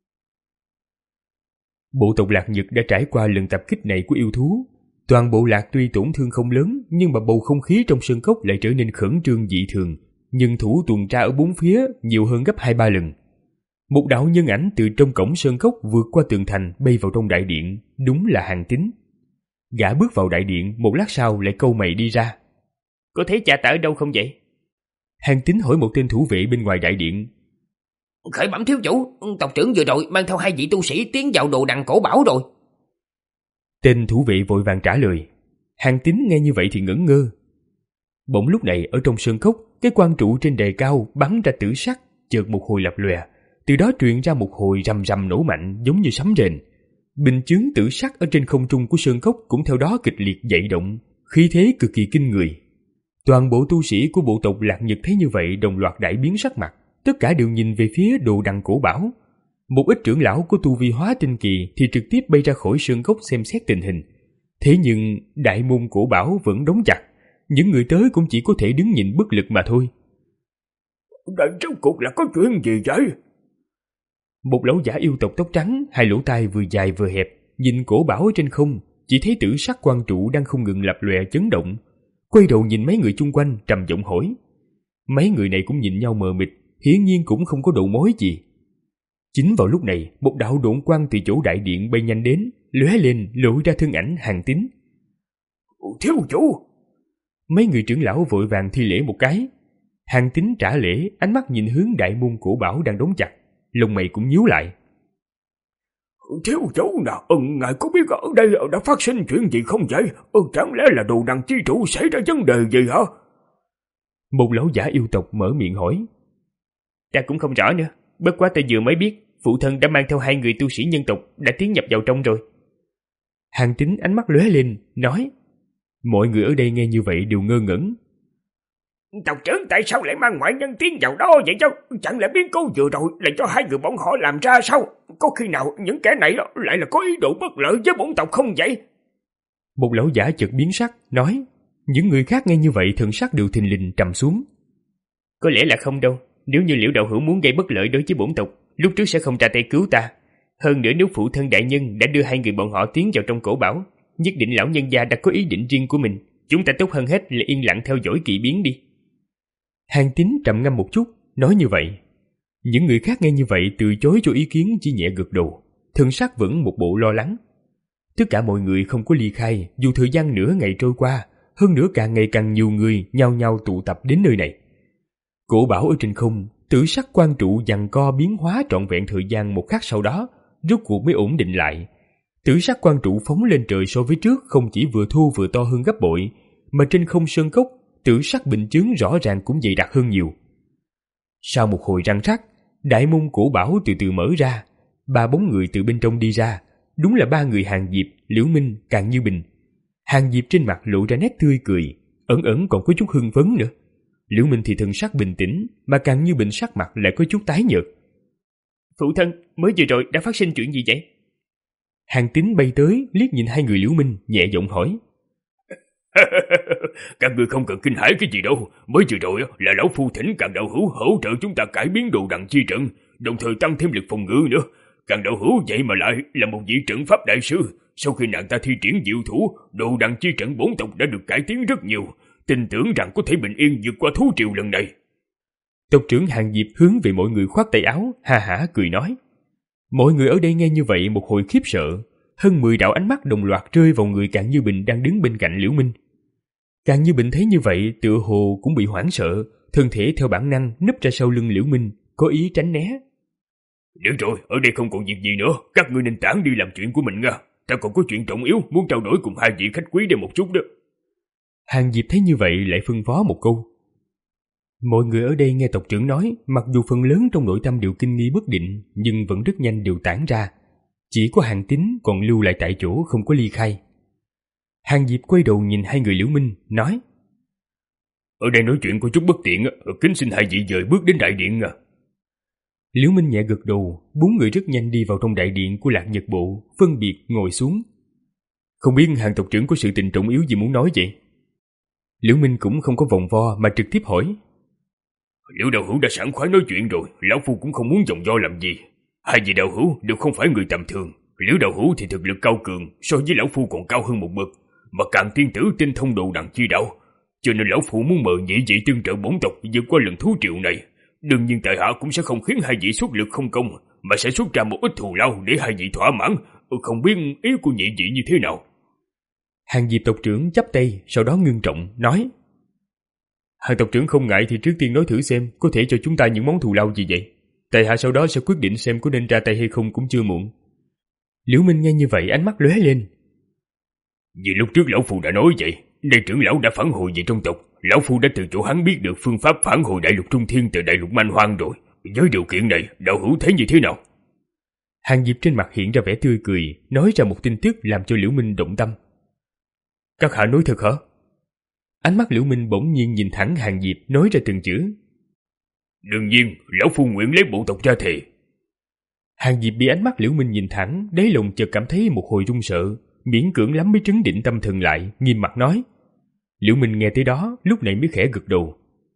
Bộ tộc Lạc Nhật đã trải qua lần tập kích này của yêu thú. Toàn bộ lạc tuy tổn thương không lớn, nhưng mà bầu không khí trong sơn cốc lại trở nên khẩn trương dị thường. Nhân thủ tuần tra ở bốn phía nhiều hơn gấp hai ba lần. Một đạo nhân ảnh từ trong cổng sơn cốc vượt qua tường thành bay vào trong đại điện, đúng là Hàn Tín. Gã bước vào đại điện, một lát sau lại câu mày đi ra. Có thấy cha ta ở đâu không vậy? Hàn Tín hỏi một tên thủ vệ bên ngoài đại điện. Khởi bẩm thiếu chủ, tộc trưởng vừa rồi mang theo hai vị tu sĩ tiến vào đồ đằng cổ bảo rồi. Tên thủ vệ vội vàng trả lời. Hàn Tín nghe như vậy thì ngẩn ngơ. Bỗng lúc này ở trong sơn cốc, cái quan trụ trên đài cao bắn ra tử sắc, chợt một hồi lập lòe, từ đó truyền ra một hồi rầm rầm nổ mạnh giống như sấm rền. Bình chướng tử sắc ở trên không trung của sơn cốc cũng theo đó kịch liệt dậy động, khí thế cực kỳ kinh người. Toàn bộ tu sĩ của bộ tộc Lạc Nhật thấy như vậy đồng loạt đại biến sắc mặt, tất cả đều nhìn về phía đồ đằng cổ bảo. Một ít trưởng lão của tu vi hóa tinh kỳ thì trực tiếp bay ra khỏi sơn cốc xem xét tình hình. Thế nhưng đại môn cổ bảo vẫn đóng chặt, những người tới cũng chỉ có thể đứng nhìn bất lực mà thôi. Đây rốt cuộc là có chuyện gì vậy? Một lão giả yêu tộc tóc trắng, hai lỗ tai vừa dài vừa hẹp, nhìn cổ bảo trên không, chỉ thấy tử sắc quan trụ đang không ngừng lập lòe chấn động. Quay đầu nhìn mấy người chung quanh trầm giọng hỏi. Mấy người này cũng nhìn nhau mờ mịt, hiển nhiên cũng không có đầu mối gì. Chính vào lúc này, một đạo độn quang từ chỗ đại điện bay nhanh đến, lóe lên lộ ra thân ảnh Hàn Tín. Thiếu chủ! Mấy người trưởng lão vội vàng thi lễ một cái. Hàn Tín trả lễ, ánh mắt nhìn hướng đại môn cổ bảo đang đóng chặt, lông mày cũng nhíu lại. Thiếu chủ nào, ừ, ngài có biết ở đây đã phát sinh chuyện gì không vậy? Ừ, chẳng lẽ là đồ đằng chi chủ xảy ra vấn đề gì hả? Một lão giả yêu tộc mở miệng hỏi. Ta cũng không rõ nữa, bất quá ta vừa mới biết phụ thân đã mang theo hai người tu sĩ nhân tộc đã tiến nhập vào trong rồi. Hàn Tín ánh mắt lóe lên, nói. Mọi người ở đây nghe như vậy đều ngơ ngẩn. Tộc trưởng tại sao lại mang ngoại nhân tiến vào đó vậy chứ? Chẳng lẽ biến cố vừa rồi là cho hai người bọn họ làm ra sao? Có khi nào những kẻ này lại là có ý đồ bất lợi với bổn tộc không vậy? Một lão giả chợt biến sắc, nói. Những người khác nghe như vậy thần sắc đều thình lình trầm xuống. Có lẽ là không đâu. Nếu như Liễu đạo hữu muốn gây bất lợi đối với bổn tộc, lúc trước sẽ không ra tay cứu ta. Hơn nữa nếu phụ thân đại nhân đã đưa hai người bọn họ tiến vào trong cổ bảo, nhất định lão nhân gia đã có ý định riêng của mình. Chúng ta tốt hơn hết là yên lặng theo dõi kỳ biến đi. Hàn Tín trầm ngâm một chút, nói như vậy. Những người khác nghe như vậy từ chối cho ý kiến, chỉ nhẹ gật đầu, thần sắc vẫn một bộ lo lắng. Tất cả mọi người không có ly khai, dù thời gian nửa ngày trôi qua, hơn nữa càng ngày càng nhiều người nhao nhao tụ tập đến nơi này. Cổ bảo ở trên không, tử sắc quan trụ giằng co biến hóa trọn vẹn thời gian một khắc sau đó, rốt cuộc mới ổn định lại. Tử sắc quan trụ phóng lên trời so với trước không chỉ vừa thu vừa to hơn gấp bội, mà trên không sơn cốc, tử sắc bình chướng rõ ràng cũng dày đặc hơn nhiều. Sau một hồi răng rắc, đại môn cổ bảo từ từ mở ra, ba bóng người từ bên trong đi ra, đúng là ba người Hàn Diệp, Liễu Minh, Càn Như Bình. Hàn Diệp trên mặt lộ ra nét tươi cười, ẩn ẩn còn có chút hưng phấn nữa. Liễu Minh thì thần sắc bình tĩnh, mà Càn Như Bình sắc mặt lại có chút tái nhợt. Phụ thân, mới vừa rồi đã phát sinh chuyện gì vậy? Hàn Tín bay tới, liếc nhìn hai người Liễu Minh, nhẹ giọng hỏi. Các ngươi không cần kinh hãi cái gì đâu. Mới vừa rồi là lão phu thỉnh Càn đạo hữu hỗ trợ chúng ta cải biến đồ đằng chi trận, đồng thời tăng thêm lực phòng ngự nữa. Càn đạo hữu vậy mà lại là một vị trận pháp đại sư. Sau khi nàng ta thi triển diệu thủ, đồ đằng chi trận bổn tộc đã được cải tiến rất nhiều, tin tưởng rằng có thể bình yên vượt qua thú triều lần này. Tộc trưởng Hàn Diệp hướng về mọi người khoát tay áo, ha hả cười nói. Mọi người ở đây nghe như vậy một hồi khiếp sợ, hơn mười đạo ánh mắt đồng loạt rơi vào người Càn Như Bình đang đứng bên cạnh Liễu Minh. Càn Như Bình thấy như vậy, tựa hồ cũng bị hoảng sợ, thân thể theo bản năng núp ra sau lưng Liễu Minh, có ý tránh né. Được rồi, ở đây không còn việc gì nữa, các ngươi nên tản đi làm chuyện của mình nha. Ta còn có chuyện trọng yếu muốn trao đổi cùng hai vị khách quý đây một chút đó. Hàn Diệp thấy như vậy lại phân phó một câu. Mọi người ở đây nghe tộc trưởng nói, mặc dù phần lớn trong nội tâm đều kinh nghi bất định, nhưng vẫn rất nhanh đều tản ra. Chỉ có Hàn Tín còn lưu lại tại chỗ không có ly khai. Hàn Diệp quay đầu nhìn hai người Liễu Minh, nói. Ở đây nói chuyện có chút bất tiện, kính xin hai vị dời bước đến đại điện à. Liễu Minh nhẹ gật đầu, bốn người rất nhanh đi vào trong đại điện của Lạc Nhật Bộ, phân biệt ngồi xuống. Không biết Hàn tộc trưởng có sự tình trọng yếu gì muốn nói vậy? Liễu Minh cũng không có vòng vo mà trực tiếp hỏi. Liễu đạo hữu đã sẵn khoái nói chuyện rồi, lão phu cũng không muốn vòng vo làm gì. Hai vị đạo hữu đều không phải người tầm thường. Liễu đạo hữu thì thực lực cao cường, so với lão phu còn cao hơn một bậc, mà càng tiên tử tinh thông đồ đằng chi đạo, cho nên lão phu muốn mời nhị vị tương trợ bổn tộc vượt qua lần thú triệu này. Đương nhiên tại hạ cũng sẽ không khiến hai vị xuất lực không công, mà sẽ xuất ra một ít thù lao để hai vị thỏa mãn. Không biết ý của nhị vị như thế nào? Hàn Diệp tộc trưởng chắp tay, sau đó ngưng trọng nói. Hàn tộc trưởng không ngại thì trước tiên nói thử xem có thể cho chúng ta những món thù lao gì vậy. Tại hạ sau đó sẽ quyết định xem có nên ra tay hay không cũng chưa muộn. Liễu Minh nghe như vậy ánh mắt lóe lên. Vì lúc trước lão phu đã nói vậy, đây trưởng lão đã phản hồi về trong tộc. Lão phu đã từ chỗ hắn biết được phương pháp phản hồi đại lục trung thiên từ đại lục man hoang rồi. Với điều kiện này, đạo hữu thấy như thế nào? Hàn Diệp trên mặt hiện ra vẻ tươi cười, nói ra một tin tức làm cho Liễu Minh động tâm. Các hạ nói thật hả? Ánh mắt Liễu Minh bỗng nhiên nhìn thẳng Hàn Diệp, nói ra từng chữ. Đương nhiên, lão phu nguyện lấy bộ tộc ra thề. Hàn Diệp bị ánh mắt Liễu Minh nhìn thẳng, đáy lòng chợt cảm thấy một hồi run sợ, miễn cưỡng lắm mới trấn định tâm thần lại, nghiêm mặt nói. Liễu Minh nghe tới đó, lúc này mới khẽ gật đầu.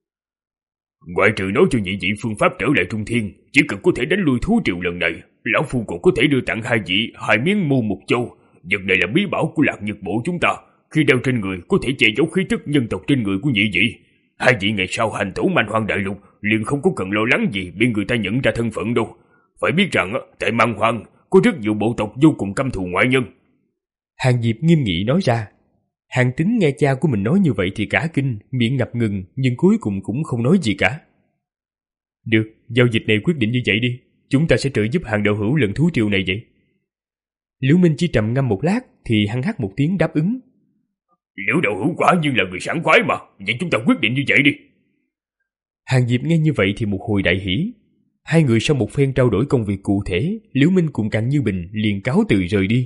Ngoại trừ nói cho nhị vị phương pháp trở lại trung thiên, chỉ cần có thể đánh lui thú triều lần này, lão phu còn có thể đưa tặng hai vị hai miếng mù mục châu. Vật này là bí bảo của Lạc Nhật Bộ chúng ta, khi đeo trên người có thể che giấu khí tức nhân tộc trên người của nhị vị. Hai vị ngày sau hành tẩu man hoang đại lục liền không có cần lo lắng gì bị người ta nhận ra thân phận đâu. Phải biết rằng tại Man Hoang có rất nhiều bộ tộc vô cùng căm thù ngoại nhân. Hàng Diệp nghiêm nghị nói ra. Hàng Tín nghe cha của mình nói như vậy thì cả kinh, miệng ngập ngừng, nhưng cuối cùng cũng không nói gì cả. Được, giao dịch này quyết định như vậy đi. Chúng ta sẽ trợ giúp Hàng đạo hữu lần thú triều này vậy. Liễu Minh chỉ trầm ngâm một lát thì hăng hắc một tiếng đáp ứng. Liễu đạo hữu quả nhiên là người sảng khoái mà, vậy chúng ta quyết định như vậy đi. Hàng Diệp nghe như vậy thì một hồi đại hỉ. Hai người sau một phen trao đổi công việc cụ thể, Liễu Minh cùng Càn Như Bình liền cáo từ rời đi.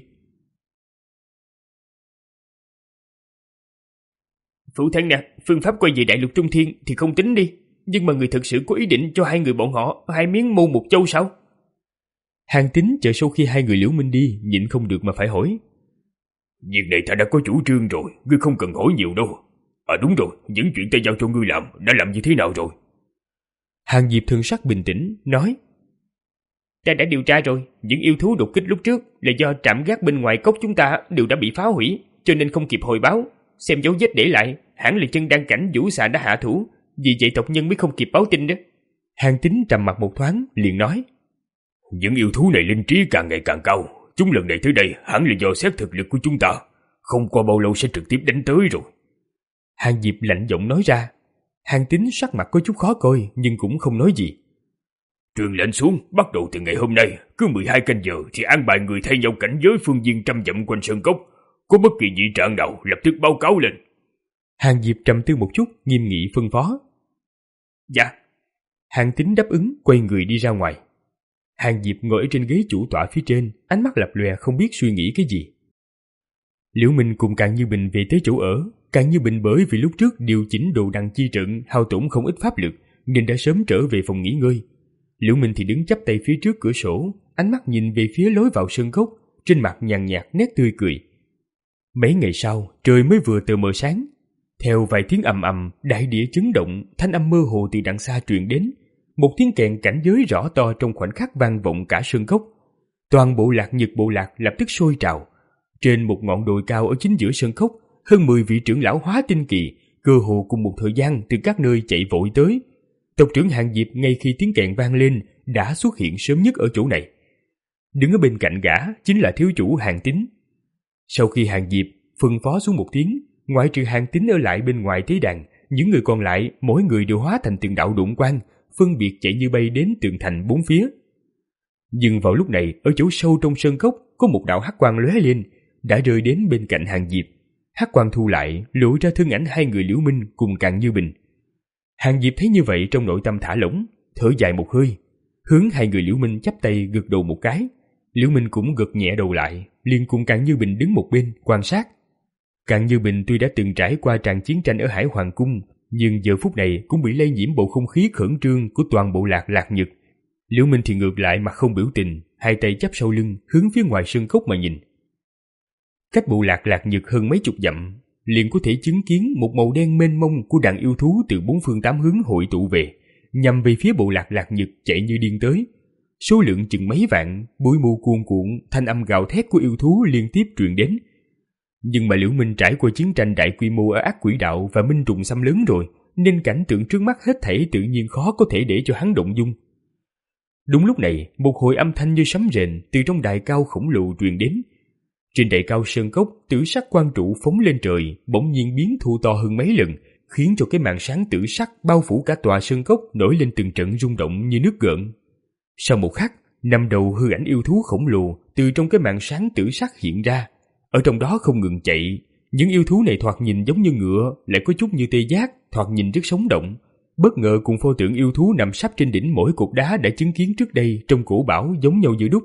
Phụ thân nè, phương pháp quay về đại lục Trung Thiên thì không tính đi, nhưng mà người thật sự có ý định cho hai người bọn họ hai miếng môn một châu sao? Hàng Tín chờ sau khi hai người Liễu Minh đi, nhịn không được mà phải hỏi. Việc này ta đã có chủ trương rồi, ngươi không cần hỏi nhiều đâu. À đúng rồi, những chuyện ta giao cho ngươi làm đã làm như thế nào rồi? Hàng Diệp thần sắc bình tĩnh nói. Ta đã điều tra rồi, những yêu thú đột kích lúc trước là do trạm gác bên ngoài cốc chúng ta đều đã bị phá hủy, cho nên không kịp hồi báo. Xem dấu vết để lại, hẳn là chân đan cảnh Vũ Xà đã hạ thủ, vì vậy tộc nhân mới không kịp báo tin đó. Hàng Tín trầm mặt một thoáng, liền nói. Những yêu thú này linh trí càng ngày càng cao, chúng lần này tới đây hẳn là do xét thực lực của chúng ta, không qua bao lâu sẽ trực tiếp đánh tới rồi. Hàng Diệp lạnh giọng nói ra. Hàng Tín sắc mặt có chút khó coi nhưng cũng không nói gì. Truyền lệnh xuống, bắt đầu từ ngày hôm nay, cứ mười hai canh giờ thì an bài người thay nhau cảnh giới phương viên trăm dặm quanh sơn cốc. Có bất kỳ dị trạng nào lập tức báo cáo lên. Hàng Diệp trầm tư một chút, nghiêm nghị phân phó. Dạ. Hàng Tín đáp ứng, quay người đi ra ngoài. Hàng Diệp ngồi ở trên ghế chủ tọa phía trên, ánh mắt lập lòe không biết suy nghĩ cái gì. Liễu Minh cùng Càn Như Bình về tới chỗ ở. Càn Như Bình bởi vì lúc trước điều chỉnh đồ đằng chi trận hao tổn không ít pháp lực nên đã sớm trở về phòng nghỉ ngơi. Liễu Minh thì đứng chắp tay phía trước cửa sổ, ánh mắt nhìn về phía lối vào sân cốc, trên mặt nhàn nhạt nét tươi cười. Mấy ngày sau, trời mới vừa tờ mờ sáng. Theo vài tiếng ầm ầm, đại địa chấn động, thanh âm mơ hồ từ đằng xa truyền đến. Một tiếng kèn cảnh giới rõ to trong khoảnh khắc vang vọng cả sơn cốc. Toàn bộ Lạc Nhật bộ lạc lập tức sôi trào. Trên một ngọn đồi cao ở chính giữa sơn cốc, hơn mười vị trưởng lão hóa tinh kỳ, cơ hồ cùng một thời gian từ các nơi chạy vội tới. Tộc trưởng Hàng Diệp ngay khi tiếng kèn vang lên đã xuất hiện sớm nhất ở chỗ này. Đứng ở bên cạnh gã chính là thiếu chủ Hàng Tín. Sau khi Hàng Diệp phân phó xuống một tiếng, ngoại trừ Hàng Tín ở lại bên ngoài tế đàn, những người còn lại mỗi người đều hóa thành từng đạo độn quang, phân biệt chạy như bay đến tường thành bốn phía. Nhưng vào lúc này, ở chỗ sâu trong sơn cốc có một đạo hắc quang lóe lên, đã rơi đến bên cạnh Hàng Diệp. Hắc quang thu lại, lộ ra thân ảnh hai người Liễu Minh cùng Càn Như Bình. Hàng Diệp thấy như vậy trong nội tâm thả lỏng, thở dài một hơi, hướng hai người Liễu Minh chắp tay gật đầu một cái. Liễu Minh cũng gật nhẹ đầu lại, liền cùng Càn Như Bình đứng một bên quan sát. Càn Như Bình tuy đã từng trải qua tràng chiến tranh ở Hải Hoàng Cung, nhưng giờ phút này cũng bị lây nhiễm bầu không khí khẩn trương của toàn bộ lạc Lạc Nhật. Liễu Minh thì ngược lại mặt không biểu tình, hai tay chắp sau lưng, hướng phía ngoài sân cốc mà nhìn. Cách bộ lạc Lạc Nhật hơn mấy chục dặm, liền có thể chứng kiến một màu đen mênh mông của đàn yêu thú từ bốn phương tám hướng hội tụ về, nhằm về phía bộ lạc Lạc Nhật chạy như điên tới. Số lượng chừng mấy vạn, bụi mù cuồn cuộn, thanh âm gào thét của yêu thú liên tiếp truyền đến. Nhưng mà Liễu Minh trải qua chiến tranh đại quy mô ở Ác Quỷ Đạo và Minh Trùng xâm lấn rồi, nên cảnh tượng trước mắt hết thảy tự nhiên khó có thể để cho hắn động dung. Đúng lúc này, một hồi âm thanh như sấm rền từ trong đài cao khổng lồ truyền đến. Trên đài cao sơn cốc, tử sắc quang trụ phóng lên trời, bỗng nhiên biến thu to hơn mấy lần, khiến cho cái màn sáng tử sắc bao phủ cả tòa sơn cốc nổi lên từng trận rung động như nước gợn. Sau một khắc, năm đầu hư ảnh yêu thú khổng lồ từ trong cái màn sáng tử sắc hiện ra, ở trong đó không ngừng chạy. Những yêu thú này thoạt nhìn giống như ngựa, lại có chút như tê giác, thoạt nhìn rất sống động. Bất ngờ cùng pho tượng yêu thú nằm sắp trên đỉnh mỗi cột đá đã chứng kiến trước đây trong cổ bảo giống nhau như đúc.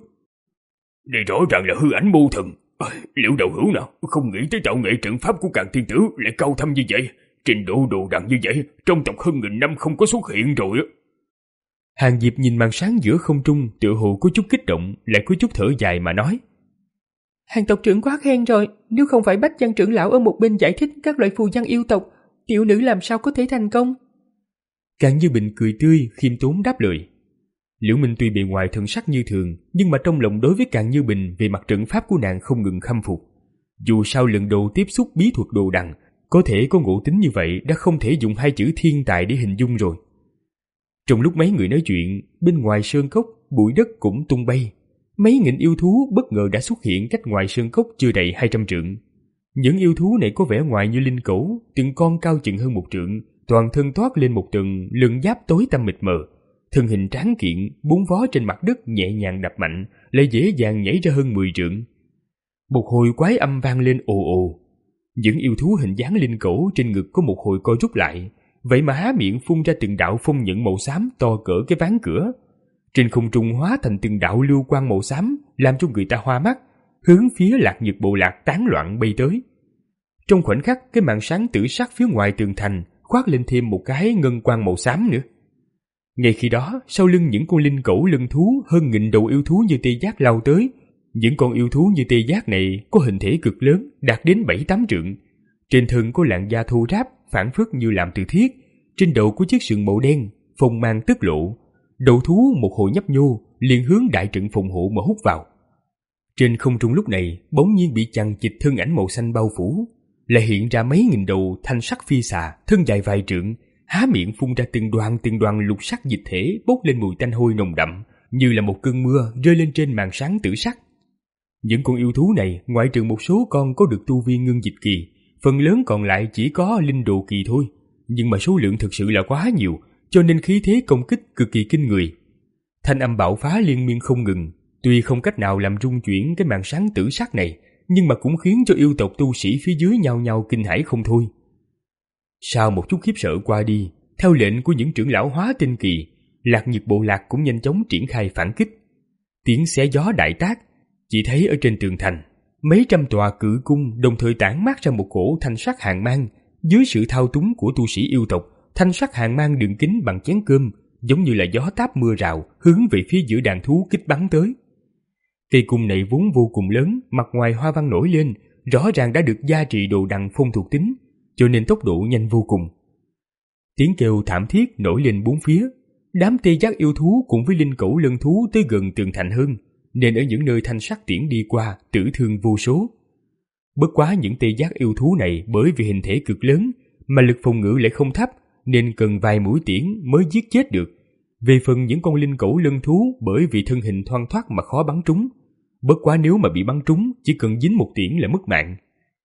Đây rõ ràng là hư ảnh mưu thần. À, Liễu đạo hữu nào không nghĩ tới tạo nghệ trận pháp của Càn Thiên Tử lại cao thâm như vậy, trình độ đồ đằng như vậy, trong tộc hơn nghìn năm không có xuất hiện rồi á. Hàng Diệp nhìn màn sáng giữa không trung, tựa hồ có chút kích động, lại có chút thở dài mà nói: Hàng tộc trưởng quá khen rồi, nếu không phải Bách Văn trưởng lão ở một bên giải thích các loại phù văn yêu tộc, tiểu nữ làm sao có thể thành công? Càn Như Bình cười tươi, khiêm tốn đáp lời. Liễu Minh tuy bề ngoài thần sắc như thường, nhưng mà trong lòng đối với Càn Như Bình về mặt trận pháp của nàng không ngừng khâm phục. Dù sao lần đầu tiếp xúc bí thuật đồ đằng, có thể có ngộ tính như vậy đã không thể dùng hai chữ thiên tài để hình dung rồi. Trong lúc mấy người nói chuyện, bên ngoài sơn cốc, bụi đất cũng tung bay. Mấy nghìn yêu thú bất ngờ đã xuất hiện cách ngoài sơn cốc chưa đầy hai trăm trượng. Những yêu thú này có vẻ ngoài như linh cẩu, từng con cao chừng hơn một trượng, toàn thân toát lên một tầng lưng giáp tối tăm mịt mờ. Thân hình tráng kiện, bốn vó trên mặt đất nhẹ nhàng đập mạnh, lại dễ dàng nhảy ra hơn mười trượng. Một hồi quái âm vang lên ồ ồ. Những yêu thú hình dáng linh cẩu trên ngực có một hồi co rút lại, vậy mà há miệng phun ra từng đạo phong nhận màu xám to cỡ cái ván cửa. Trên không trung hóa thành từng đạo lưu quang màu xám, làm cho người ta hoa mắt, hướng phía Lạc Nhật bộ lạc tán loạn bay tới. Trong khoảnh khắc, cái màn sáng tử sắc phía ngoài tường thành khoác lên thêm một cái ngân quang màu xám nữa. Ngay khi đó, sau lưng những con linh cẩu lân thú hơn nghìn đầu yêu thú như tê giác lao tới. Những con yêu thú như tê giác này có hình thể cực lớn, đạt đến bảy tám trượng. Trên thân có làn da thô ráp, phản phất như làm từ thiết. Trên đầu có chiếc sừng màu đen, phong mang tức lộ. Đầu thú một hồi nhấp nhô, liền hướng đại trận phòng hộ mà hút vào. Trên không trung lúc này, bỗng nhiên bị chằng chịt thân ảnh màu xanh bao phủ, lại hiện ra mấy nghìn đầu thanh sắc phi xà, thân dài vài trượng, há miệng phun ra từng đoàn từng đoàn lục sắc dịch thể bốc lên mùi tanh hôi nồng đậm, như là một cơn mưa rơi lên trên màn sáng tử sắc. Những con yêu thú này, ngoại trừ một số con có được tu vi ngưng dịch kỳ, phần lớn còn lại chỉ có linh đồ kỳ thôi, nhưng mà số lượng thực sự là quá nhiều, cho nên khí thế công kích cực kỳ kinh người. Thanh âm bạo phá liên miên không ngừng, tuy không cách nào làm rung chuyển cái màn sáng tử sắc này, nhưng mà cũng khiến cho yêu tộc tu sĩ phía dưới nhao nhao kinh hãi không thôi. Sau một chút khiếp sợ qua đi, theo lệnh của những trưởng lão hóa tinh kỳ, Lạc Nhật bộ lạc cũng nhanh chóng triển khai phản kích. Tiếng xé gió đại tác, chỉ thấy ở trên tường thành, mấy trăm tòa cự cung đồng thời tản mát ra một cổ thanh sắc hàn mang. Dưới sự thao túng của tu sĩ yêu tộc, thanh sắc hàn mang đường kính bằng chén cơm, giống như là gió táp mưa rào, hướng về phía giữa đàn thú kích bắn tới. Cây cung này vốn vô cùng lớn, mặt ngoài hoa văn nổi lên, rõ ràng đã được gia trì đồ đằng phong thuộc tính, cho nên tốc độ nhanh vô cùng. Tiếng kêu thảm thiết nổi lên bốn phía, đám tê giác yêu thú cùng với linh cẩu lân thú tới gần tường thành hơn, nên ở những nơi thanh sắc tiễn đi qua tử thương vô số. Bất quá những tê giác yêu thú này bởi vì hình thể cực lớn mà lực phòng ngự lại không thấp, nên cần vài mũi tiễn mới giết chết được. Về phần những con linh cẩu lân thú, bởi vì thân hình thoăn thoắt mà khó bắn trúng. Bất quá nếu mà bị bắn trúng, chỉ cần dính một tiễn là mất mạng.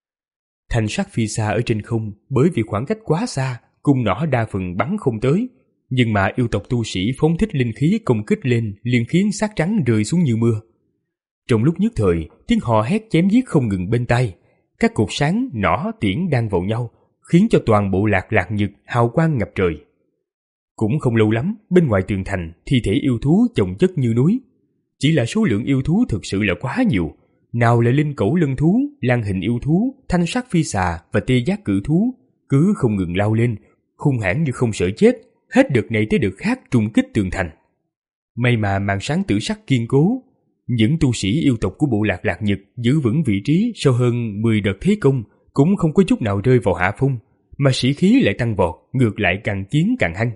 Thanh sắc phi xa ở trên không, bởi vì khoảng cách quá xa, cung nỏ đa phần bắn không tới. Nhưng mà yêu tộc tu sĩ phóng thích linh khí công kích lên, liền khiến xác trắng rơi xuống như mưa. Trong lúc nhất thời, tiếng hò hét chém giết không ngừng bên tai. Các cột sáng, nỏ, tiễn đang vào nhau, khiến cho toàn bộ lạc Lạc Nhật hào quang ngập trời. Cũng không lâu lắm, bên ngoài tường thành, thi thể yêu thú chồng chất như núi. Chỉ là số lượng yêu thú thực sự là quá nhiều. Nào là linh cẩu lân thú, lang hình yêu thú, thanh sắc phi xà và tê giác cự thú, cứ không ngừng lao lên, hung hãn như không sợ chết, hết đợt này tới đợt khác trùng kích tường thành. May mà màn sáng tử sắc kiên cố, những tu sĩ yêu tộc của bộ lạc Lạc Nhật giữ vững vị trí sau hơn mười đợt thế công, cũng không có chút nào rơi vào hạ phong, mà sĩ khí lại tăng vọt, ngược lại càng chiến càng hăng.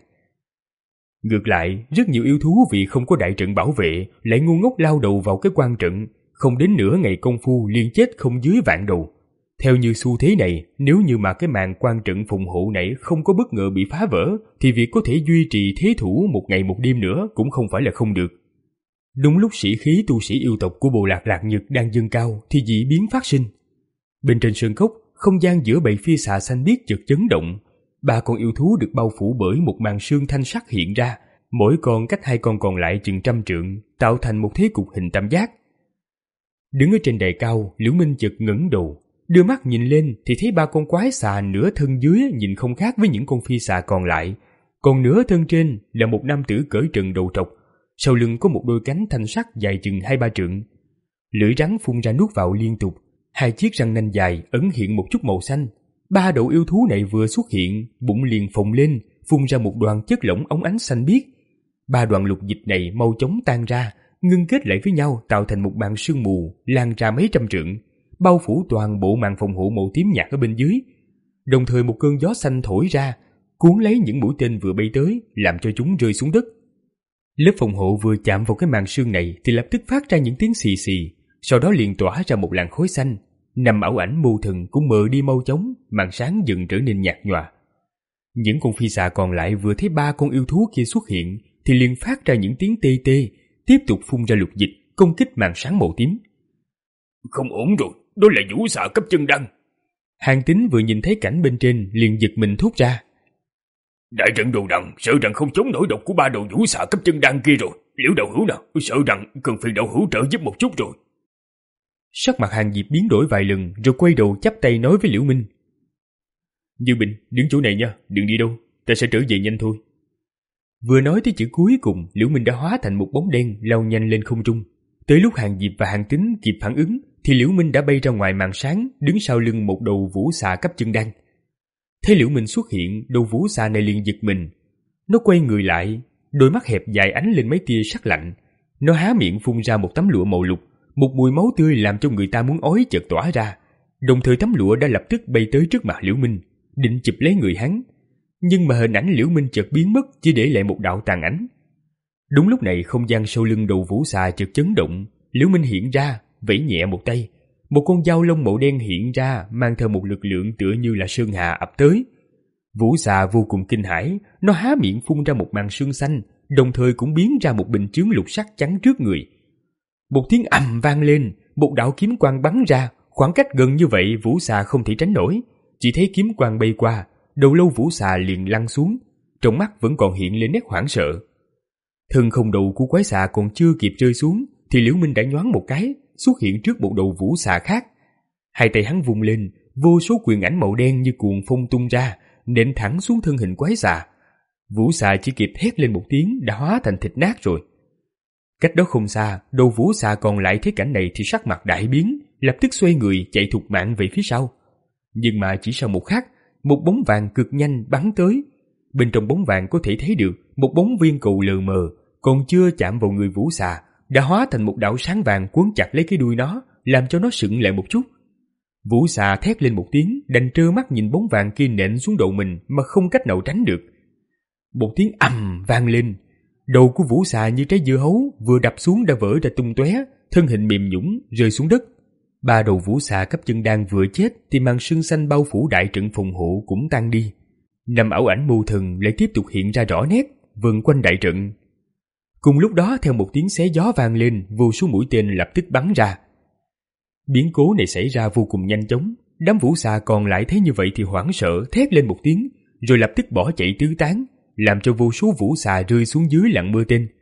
Ngược lại, rất nhiều yêu thú vì không có đại trận bảo vệ, lại ngu ngốc lao đầu vào cái quan trận, không đến nửa ngày công phu liền chết không dưới vạn đầu. Theo như xu thế này, nếu như mà cái màn quan trận phòng hộ này không có bất ngờ bị phá vỡ, thì việc có thể duy trì thế thủ một ngày một đêm nữa cũng không phải là không được. Đúng lúc sĩ khí tu sĩ yêu tộc của bộ lạc Lạc Nhật đang dâng cao, thì dị biến phát sinh. Bên trên sơn cốc, không gian giữa bầy phi xà xanh biếc chợt chấn động. Ba con yêu thú được bao phủ bởi một màn sương thanh sắc hiện ra, mỗi con cách hai con còn lại chừng trăm trượng, tạo thành một thế cục hình tam giác. Đứng ở trên đài cao, Liễu Minh chợt ngẩng đầu, đưa mắt nhìn lên thì thấy ba con quái xà nửa thân dưới nhìn không khác với những con phi xà còn lại, còn nửa thân trên là một nam tử cởi trần đầu trọc, sau lưng có một đôi cánh thanh sắc dài chừng hai ba trượng, lưỡi rắn phun ra nuốt vào liên tục, hai chiếc răng nanh dài ẩn hiện một chút màu xanh. Ba đầu yêu thú này vừa xuất hiện, bụng liền phồng lên, phun ra một đoàn chất lỏng óng ánh xanh biếc. Ba đoàn lục dịch này mau chóng tan ra, ngưng kết lại với nhau tạo thành một màn sương mù lan ra mấy trăm trượng, bao phủ toàn bộ màn phòng hộ màu tím nhạt ở bên dưới. Đồng thời một cơn gió xanh thổi ra, cuốn lấy những mũi tên vừa bay tới, làm cho chúng rơi xuống đất. Lớp phòng hộ vừa chạm vào cái màn sương này thì lập tức phát ra những tiếng xì xì, sau đó liền tỏa ra một làn khói xanh. Nằm ảo ảnh mù thần cũng mờ đi mau chóng, màn sáng dần trở nên nhạt nhòa. Những con phi xà còn lại vừa thấy ba con yêu thú kia xuất hiện thì liền phát ra những tiếng tê tê, tiếp tiếp tục phun ra lục dịch công kích màn sáng màu tím. Không ổn rồi, đó là vũ xà cấp chân đăng. Hàn Tín vừa nhìn thấy cảnh bên trên liền giật mình thốt ra. Đại trận đồ đằng sợ rằng không chống nổi độc của ba đầu vũ xà cấp chân đăng kia rồi. Liễu đạo hữu nào, sợ rằng cần phiền đạo hữu trợ giúp một chút rồi. Sắc mặt Hàn Diệp biến đổi vài lần rồi quay đầu chắp tay nói với Liễu Minh. Như Bình, đứng chỗ này nha, đừng đi đâu, ta sẽ trở về nhanh thôi. Vừa nói tới chữ cuối cùng, Liễu Minh đã hóa thành một bóng đen lao nhanh lên không trung. Tới lúc Hàn Diệp và Hàn Tín kịp phản ứng thì Liễu Minh đã bay ra ngoài màn sáng, đứng sau lưng một đầu vũ xà cấp chân đăng. Thấy Liễu Minh xuất hiện, đầu vũ xà này liền giật mình. Nó quay người lại, đôi mắt hẹp dài ánh lên mấy tia sắc lạnh. Nó há miệng phun ra một tấm lụa màu lục, một mùi máu tươi làm cho người ta muốn ói chợt tỏa ra. Đồng thời tấm lụa đã lập tức bay tới trước mặt Liễu Minh, định chụp lấy người hắn. Nhưng mà hình ảnh Liễu Minh chợt biến mất, chỉ để lại một đạo tàn ảnh. Đúng lúc này không gian sau lưng đầu vũ xà chợt chấn động, Liễu Minh hiện ra, vẫy nhẹ một tay, một con dao lông màu đen hiện ra, mang theo một lực lượng tựa như là sơn hà ập tới. Vũ xà vô cùng kinh hãi, nó há miệng phun ra một màn sương xanh, đồng thời cũng biến ra một bình chướng lục sắc chắn trước người. Một tiếng ầm vang lên, một đạo kiếm quang bắn ra, khoảng cách gần như vậy vũ xà không thể tránh nổi. Chỉ thấy kiếm quang bay qua, đầu lâu vũ xà liền lăn xuống, trong mắt vẫn còn hiện lên nét hoảng sợ. Thân không đầu của quái xà còn chưa kịp rơi xuống thì Liễu Minh đã nhoáng một cái, xuất hiện trước một đầu vũ xà khác. Hai tay hắn vung lên, vô số quyền ảnh màu đen như cuồng phong tung ra, nện thẳng xuống thân hình quái xà. Vũ xà chỉ kịp hét lên một tiếng đã hóa thành thịt nát rồi. Cách đó không xa, đầu vũ xà còn lại thấy cảnh này thì sắc mặt đại biến, lập tức xoay người chạy thục mạng về phía sau. Nhưng mà chỉ sau một khắc, một bóng vàng cực nhanh bắn tới. Bên trong bóng vàng có thể thấy được một bóng viên cầu lờ mờ, còn chưa chạm vào người vũ xà, đã hóa thành một đạo sáng vàng quấn chặt lấy cái đuôi nó, làm cho nó sững lại một chút. Vũ xà thét lên một tiếng, đành trơ mắt nhìn bóng vàng kia nện xuống đầu mình mà không cách nào tránh được. Một tiếng ầm vang lên, đầu của vũ xà như trái dưa hấu vừa đập xuống đã vỡ ra tung tóe, thân hình mềm nhũn rơi xuống đất. Ba đầu vũ xà cấp chân đan vừa chết thì màn sương xanh bao phủ đại trận phòng hộ cũng tan đi. Năm ảo ảnh mưu thần lại tiếp tục hiện ra rõ nét, vần quanh đại trận. Cùng lúc đó theo một tiếng xé gió vang lên, vô số mũi tên lập tức bắn ra. Biến cố này xảy ra vô cùng nhanh chóng, đám vũ xà còn lại thấy như vậy thì hoảng sợ thét lên một tiếng, rồi lập tức bỏ chạy tứ tán, làm cho vô số vũ xà rơi xuống dưới lặn mưa tên.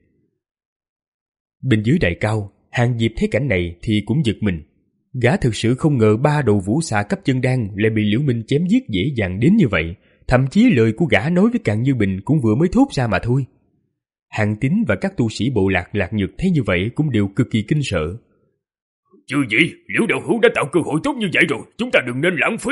Bên dưới đài cao, Hàn Diệp thấy cảnh này thì cũng giật mình. Gã thực sự không ngờ ba đầu vũ xà cấp chân đan lại bị Liễu Minh chém giết dễ dàng đến như vậy, thậm chí lời của gã nói với Càn Như Bình cũng vừa mới thốt ra mà thôi. Hàn Tín và các tu sĩ bộ lạc Lạc Nhật thấy như vậy cũng đều cực kỳ kinh sợ. Chứ gì, Liễu đạo hữu đã tạo cơ hội tốt như vậy rồi, chúng ta đừng nên lãng phí.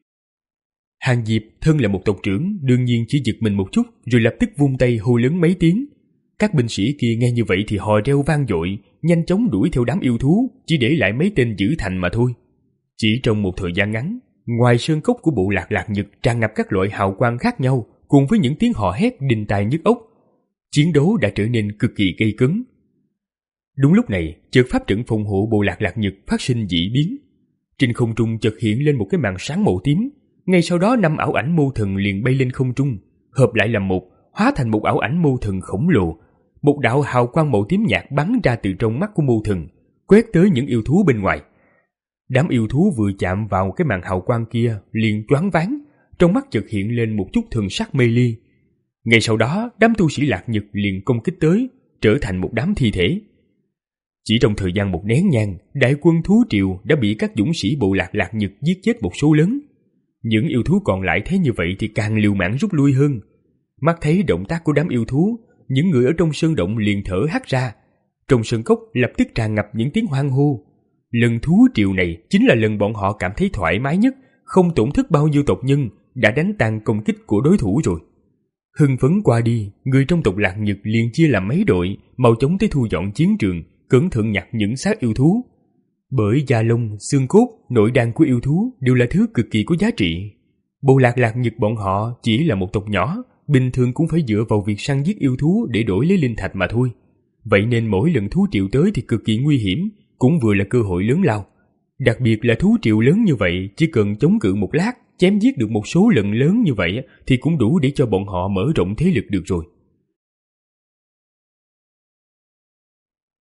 Hàn Diệp thân là một tộc trưởng, đương nhiên chỉ giật mình một chút rồi lập tức vung tay hô lớn mấy tiếng. Các binh sĩ kia nghe như vậy thì hò reo vang dội, nhanh chóng đuổi theo đám yêu thú, chỉ để lại mấy tên giữ thành mà thôi. Chỉ trong một thời gian ngắn, ngoài sơn cốc của bộ lạc Lạc Nhật tràn ngập các loại hào quang khác nhau, cùng với những tiếng hò hét đinh tai nhức óc. Chiến đấu đã trở nên cực kỳ gay cấn. Đúng lúc này, chợt pháp trận phòng hộ bộ lạc Lạc Nhật phát sinh dị biến. Trên không trung chợt hiện lên một cái màn sáng màu tím, ngay sau đó năm ảo ảnh mô thần liền bay lên không trung, hợp lại làm một, hóa thành một ảo ảnh mô thần khổng lồ. Một đạo hào quang màu tím nhạt bắn ra từ trong mắt của mô thần, quét tới những yêu thú bên ngoài. Đám yêu thú vừa chạm vào cái màn hào quang kia liền choáng váng, trong mắt chợt hiện lên một chút thần sắc mê ly. Ngay sau đó, đám tu sĩ Lạc Nhật liền công kích tới, trở thành một đám thi thể. Chỉ trong thời gian một nén nhang, đại quân thú triều đã bị các dũng sĩ bộ lạc Lạc Nhật giết chết một số lớn. Những yêu thú còn lại thấy như vậy thì càng liều mạng rút lui hơn. Mắt thấy động tác của đám yêu thú, những người ở trong sơn động liền thở hắt ra. Trong sơn cốc lập tức tràn ngập những tiếng hoan hô. Lần thú triều này chính là lần bọn họ cảm thấy thoải mái nhất, không tổn thất bao nhiêu tộc nhân, đã đánh tan công kích của đối thủ rồi. Hưng phấn qua đi, người trong tộc Lạc Nhật liền chia làm mấy đội, mau chóng tới thu dọn chiến trường, cẩn thận nhặt những xác yêu thú. Bởi da lông, xương cốt, nội đan của yêu thú đều là thứ cực kỳ có giá trị. Bộ lạc Lạc Nhật bọn họ chỉ là một tộc nhỏ, bình thường cũng phải dựa vào việc săn giết yêu thú để đổi lấy linh thạch mà thôi. Vậy nên mỗi lần thú triệu tới thì cực kỳ nguy hiểm, cũng vừa là cơ hội lớn lao. Đặc biệt là thú triệu lớn như vậy, chỉ cần chống cự một lát, chém giết được một số lần lớn như vậy thì cũng đủ để cho bọn họ mở rộng thế lực được rồi.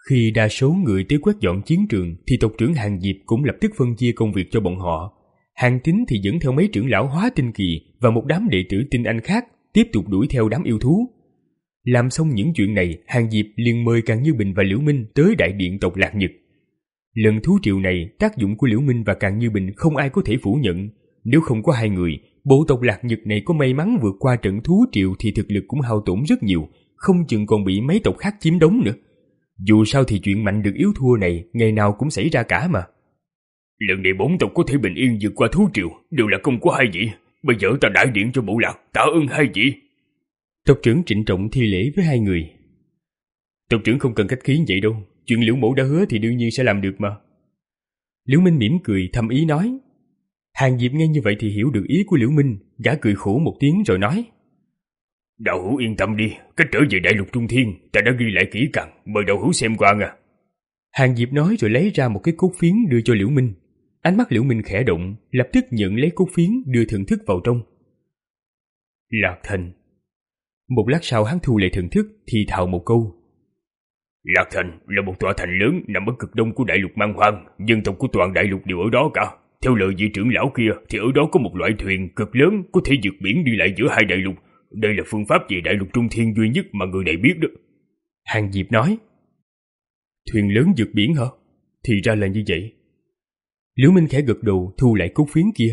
Khi đa số người tới quét dọn chiến trường thì tộc trưởng Hàng Diệp cũng lập tức phân chia công việc cho bọn họ. Hàng Tín thì dẫn theo mấy trưởng lão Hóa Tinh Kỳ và một đám đệ tử tinh anh khác tiếp tục đuổi theo đám yêu thú. Làm xong những chuyện này, Hàng Diệp liền mời Càn Như Bình và Liễu Minh tới đại điện tộc Lạc Nhật. Lần thú triệu này, tác dụng của Liễu Minh và Càn Như Bình không ai có thể phủ nhận. Nếu không có hai người, bộ tộc Lạc Nhật này có may mắn vượt qua trận thú triệu thì thực lực cũng hao tổn rất nhiều, không chừng còn bị mấy tộc khác chiếm đóng nữa. Dù sao thì chuyện mạnh được yếu thua này ngày nào cũng xảy ra cả mà. Lần này bốn tộc có thể bình yên vượt qua thú triệu đều là công của hai vị. Bây giờ ta đại điện cho bộ lạc tạ ơn hai vị. Tộc trưởng trịnh trọng thi lễ với hai người. Tộc trưởng không cần khách khí vậy đâu, chuyện Liễu mẫu đã hứa thì đương nhiên sẽ làm được mà. Liễu Minh mỉm cười thầm ý nói. Hàng Diệp nghe như vậy thì hiểu được ý của Liễu Minh, gã cười khổ một tiếng rồi nói. Đạo hữu yên tâm đi, cách trở về đại lục Trung Thiên ta đã ghi lại kỹ càng, mời đạo hữu xem qua nha. Hàng Diệp nói rồi lấy ra một cái cốt phiến đưa cho Liễu Minh. Ánh mắt Liễu Minh khẽ động, lập tức nhận lấy cốt phiến đưa thần thức vào trong. Lạc Thành. Một lát sau hắn thu lại thần thức thì thào một câu. Lạc Thành là một tòa thành lớn nằm ở cực đông của đại lục Man Hoang, dân tộc của toàn đại lục đều ở đó cả. Theo lời vị trưởng lão kia thì ở đó có một loại thuyền cực lớn có thể vượt biển đi lại giữa hai đại lục. Đây là phương pháp về đại lục Trung Thiên duy nhất mà người này biết đó. Hàng Diệp nói. Thuyền lớn vượt biển hả? Thì ra là như vậy. Liễu Minh khẽ gật đầu thu lại cốt phiến kia.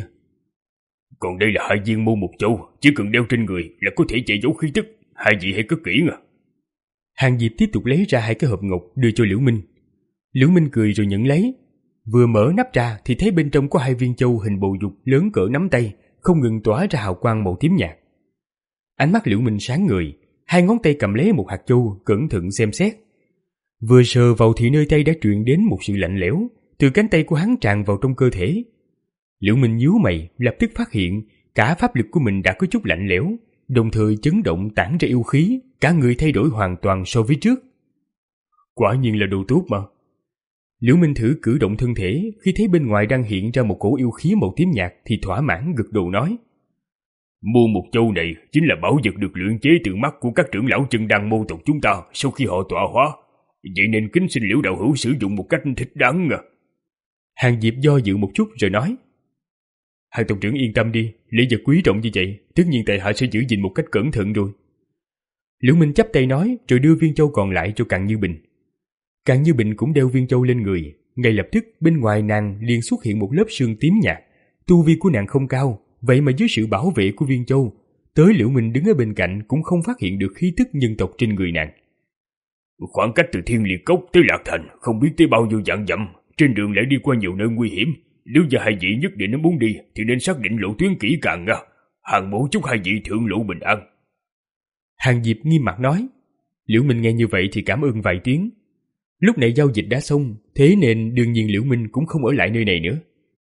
Còn đây là hai viên mô mục châu, chỉ cần đeo trên người là có thể che giấu khí tức, hai vị hãy cất kỹ nha. Hàng Diệp tiếp tục lấy ra hai cái hộp ngọc đưa cho Liễu Minh. Liễu Minh cười rồi nhận lấy. Vừa mở nắp ra thì thấy bên trong có hai viên châu hình bầu dục lớn cỡ nắm tay, không ngừng tỏa ra hào quang màu tím nhạt. Ánh mắt Liễu Minh sáng ngời, hai ngón tay cầm lấy một hạt châu cẩn thận xem xét. Vừa sờ vào thì nơi tay đã truyền đến một sự lạnh lẽo, từ cánh tay của hắn tràn vào trong cơ thể. Liễu Minh nhíu mày, lập tức phát hiện cả pháp lực của mình đã có chút lạnh lẽo, đồng thời chấn động tản ra yêu khí, cả người thay đổi hoàn toàn so với trước. Quả nhiên là đồ tốt mà. Liễu Minh thử cử động thân thể, khi thấy bên ngoài đang hiện ra một cổ yêu khí màu tím nhạt thì thỏa mãn gật đầu nói. Mua một châu này chính là bảo vật được luyện chế từ mắt của các trưởng lão chân đăng môn tộc chúng ta sau khi họ tọa hóa. Vậy nên kính xin Liễu đạo hữu sử dụng một cách thích đáng à. Hàng Diệp do dự một chút rồi nói. Hàng tộc trưởng yên tâm đi, lễ vật quý trọng như vậy, tất nhiên tại hạ sẽ giữ gìn một cách cẩn thận rồi. Liễu Minh chắp tay nói rồi đưa viên châu còn lại cho Càn Như Bình. Càn Như Bình cũng đeo viên châu lên người, ngay lập tức bên ngoài nàng liền xuất hiện một lớp sương tím nhạt. Tu vi của nàng không cao, vậy mà dưới sự bảo vệ của viên châu, tới Liễu Minh đứng ở bên cạnh cũng không phát hiện được khí tức nhân tộc trên người nàng. Khoảng cách từ Thiên Liệt Cốc tới Lạc Thành không biết tới bao nhiêu vạn dặm, trên đường lại đi qua nhiều nơi nguy hiểm. Nếu giờ hai vị nhất định nó muốn đi thì nên xác định lộ tuyến kỹ càng nha. Hàng mẫu chúc hai vị thượng lộ bình an. Hàng Diệp nghiêm mặt nói. Liễu Minh nghe như vậy thì cảm ơn vài tiếng. Lúc này giao dịch đã xong, thế nên đương nhiên Liễu Minh cũng không ở lại nơi này nữa.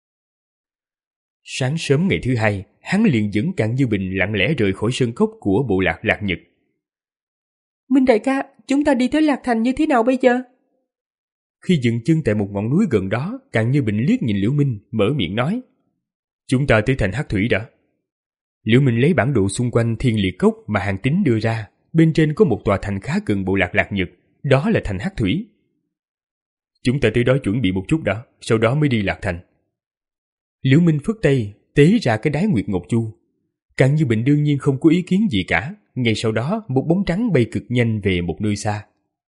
Sáng sớm ngày thứ hai, hắn liền dẫn Càn Như Bình lặng lẽ rời khỏi sơn cốc của bộ lạc Lạc Nhật. Minh đại ca, chúng ta đi tới Lạc Thành như thế nào bây giờ? Khi dừng chân tại một ngọn núi gần đó, Càn Như Bình liếc nhìn Liễu Minh, mở miệng nói. Chúng ta tới thành Hắc Thủy đã. Liễu Minh lấy bản đồ xung quanh Thiên Liệt Cốc mà Hàng Tín đưa ra, bên trên có một tòa thành khá gần bộ lạc Lạc Nhật, đó là thành Hắc Thủy. Chúng ta tới đó chuẩn bị một chút đã, sau đó mới đi Lạc Thành. Liễu Minh phất tay, tế ra cái đái Nguyệt Ngọc Chu. Càn Như Bình đương nhiên không có ý kiến gì cả, ngay sau đó một bóng trắng bay cực nhanh về một nơi xa.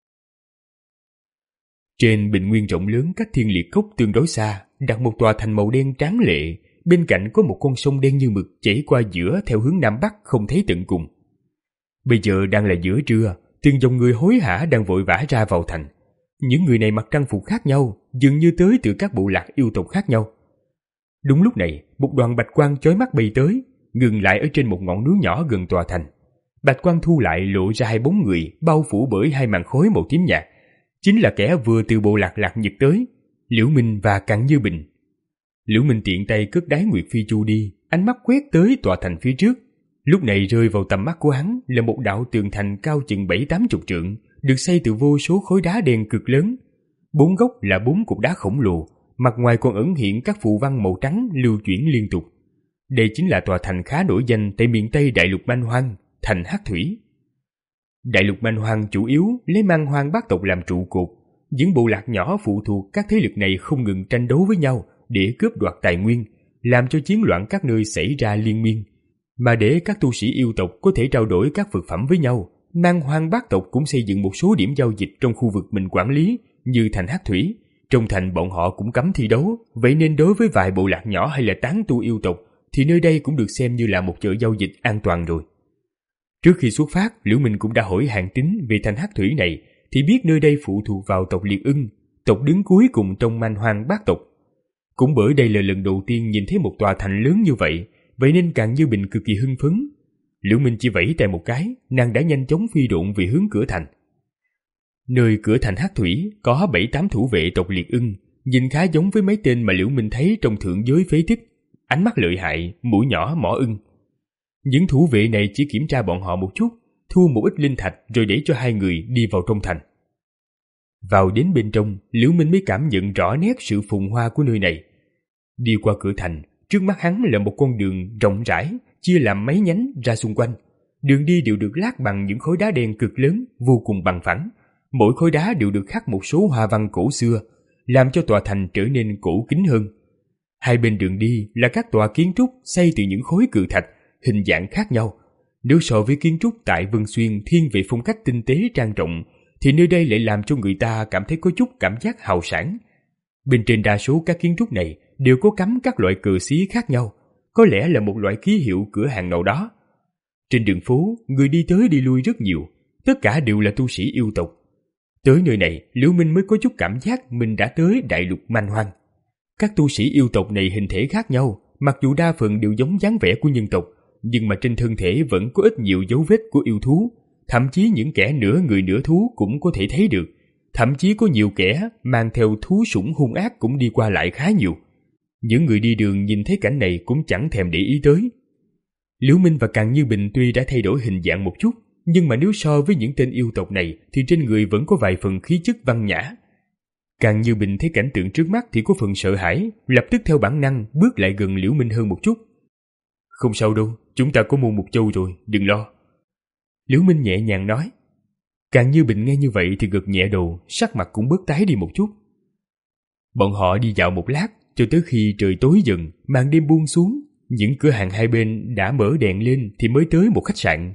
Trên bình nguyên rộng lớn cách Thiên Liệt Cốc tương đối xa, đặt một tòa thành màu đen tráng lệ, bên cạnh có một con sông đen như mực chảy qua giữa theo hướng Nam Bắc không thấy tận cùng. Bây giờ đang là giữa trưa, từng dòng người hối hả đang vội vã ra vào thành. Những người này mặc trang phục khác nhau, dường như tới từ các bộ lạc yêu tộc khác nhau. Đúng lúc này, một đoàn bạch quang chói mắt bay tới, ngừng lại ở trên một ngọn núi nhỏ gần tòa thành. Bạch quang thu lại lộ ra hai bóng người bao phủ bởi hai màn khói màu tím nhạt, chính là kẻ vừa từ bộ lạc Lạc Nhật tới, Liễu Minh và Càn Như Bình. Liễu Minh tiện tay cất đái Nguyệt Phi Chu đi, ánh mắt quét tới tòa thành phía trước. Lúc này rơi vào tầm mắt của hắn là một đạo tường thành cao chừng bảy tám chục trượng, được xây từ vô số khối đá đen cực lớn. Bốn góc là bốn cục đá khổng lồ, mặt ngoài còn ẩn hiện các phù văn màu trắng lưu chuyển liên tục. Đây chính là tòa thành khá nổi danh tại miền Tây đại lục Man Hoang, thành Hắc Thủy. Đại lục Man Hoang chủ yếu lấy Man Hoang bát tộc làm trụ cột, những bộ lạc nhỏ phụ thuộc các thế lực này không ngừng tranh đấu với nhau để cướp đoạt tài nguyên, làm cho chiến loạn các nơi xảy ra liên miên. Mà để các tu sĩ yêu tộc có thể trao đổi các vật phẩm với nhau, Man Hoang Bát tộc cũng xây dựng một số điểm giao dịch trong khu vực mình quản lý, như thành Hắc Thủy. Trong thành bọn họ cũng cấm thi đấu, vậy nên đối với vài bộ lạc nhỏ hay là tán tu yêu tộc thì nơi đây cũng được xem như là một chợ giao dịch an toàn rồi. Trước khi xuất phát, Liễu Minh cũng đã hỏi Hàn Tín về thành Hắc Thủy này, thì biết nơi đây phụ thuộc vào tộc Liệt Ưng, tộc đứng cuối cùng trong Man Hoang Bát tộc. Cũng bởi đây là lần đầu tiên nhìn thấy một tòa thành lớn như vậy, vậy nên Càng Như Bình cực kỳ hưng phấn. Liễu Minh chỉ vẫy tay một cái, nàng đã nhanh chóng phi độn về hướng cửa thành. Nơi cửa thành Hắc Thủy có bảy tám thủ vệ tộc Liệt Ưng, nhìn khá giống với mấy tên mà Liễu Minh thấy trong thượng giới phế tích, ánh mắt lợi hại, mũi nhỏ mỏ ưng. Những thủ vệ này chỉ kiểm tra bọn họ một chút, thu một ít linh thạch rồi để cho hai người đi vào trong thành. Vào đến bên trong, Liễu Minh mới cảm nhận rõ nét sự phồn hoa của nơi này. Đi qua cửa thành, trước mắt hắn là một con đường rộng rãi, chia làm mấy nhánh ra xung quanh. Đường đi đều được lát bằng những khối đá đen cực lớn, vô cùng bằng phẳng. Mỗi khối đá đều được khắc một số hoa văn cổ xưa, làm cho tòa thành trở nên cổ kính hơn. Hai bên đường đi là các tòa kiến trúc xây từ những khối cự thạch, hình dạng khác nhau. Nếu so với kiến trúc tại Vân Xuyên thiên về phong cách tinh tế trang trọng, thì nơi đây lại làm cho người ta cảm thấy có chút cảm giác hào sảng. Bên trên đa số các kiến trúc này đều có cắm các loại cờ xí khác nhau, có lẽ là một loại ký hiệu cửa hàng nào đó. Trên đường phố, người đi tới đi lui rất nhiều, tất cả đều là tu sĩ yêu tộc. Tới nơi này, Liễu Minh mới có chút cảm giác mình đã tới đại lục Man Hoang. Các tu sĩ yêu tộc này hình thể khác nhau, mặc dù đa phần đều giống dáng vẻ của nhân tộc, nhưng mà trên thân thể vẫn có ít nhiều dấu vết của yêu thú, thậm chí những kẻ nửa người nửa thú cũng có thể thấy được. Thậm chí có nhiều kẻ mang theo thú sủng hung ác cũng đi qua lại khá nhiều. Những người đi đường nhìn thấy cảnh này cũng chẳng thèm để ý tới. Liễu Minh và Càng Như Bình tuy đã thay đổi hình dạng một chút, nhưng mà nếu so với những tên yêu tộc này thì trên người vẫn có vài phần khí chất văn nhã. Càng Như Bình thấy cảnh tượng trước mắt thì có phần sợ hãi, lập tức theo bản năng bước lại gần Liễu Minh hơn một chút. Không sao đâu, chúng ta có mua một châu rồi, đừng lo. Liễu Minh nhẹ nhàng nói. Càng Như Bình nghe như vậy thì gật nhẹ đầu, sắc mặt cũng bớt tái đi một chút. Bọn họ đi dạo một lát, cho tới khi trời tối dần, màn đêm buông xuống, những cửa hàng hai bên đã mở đèn lên thì mới tới một khách sạn.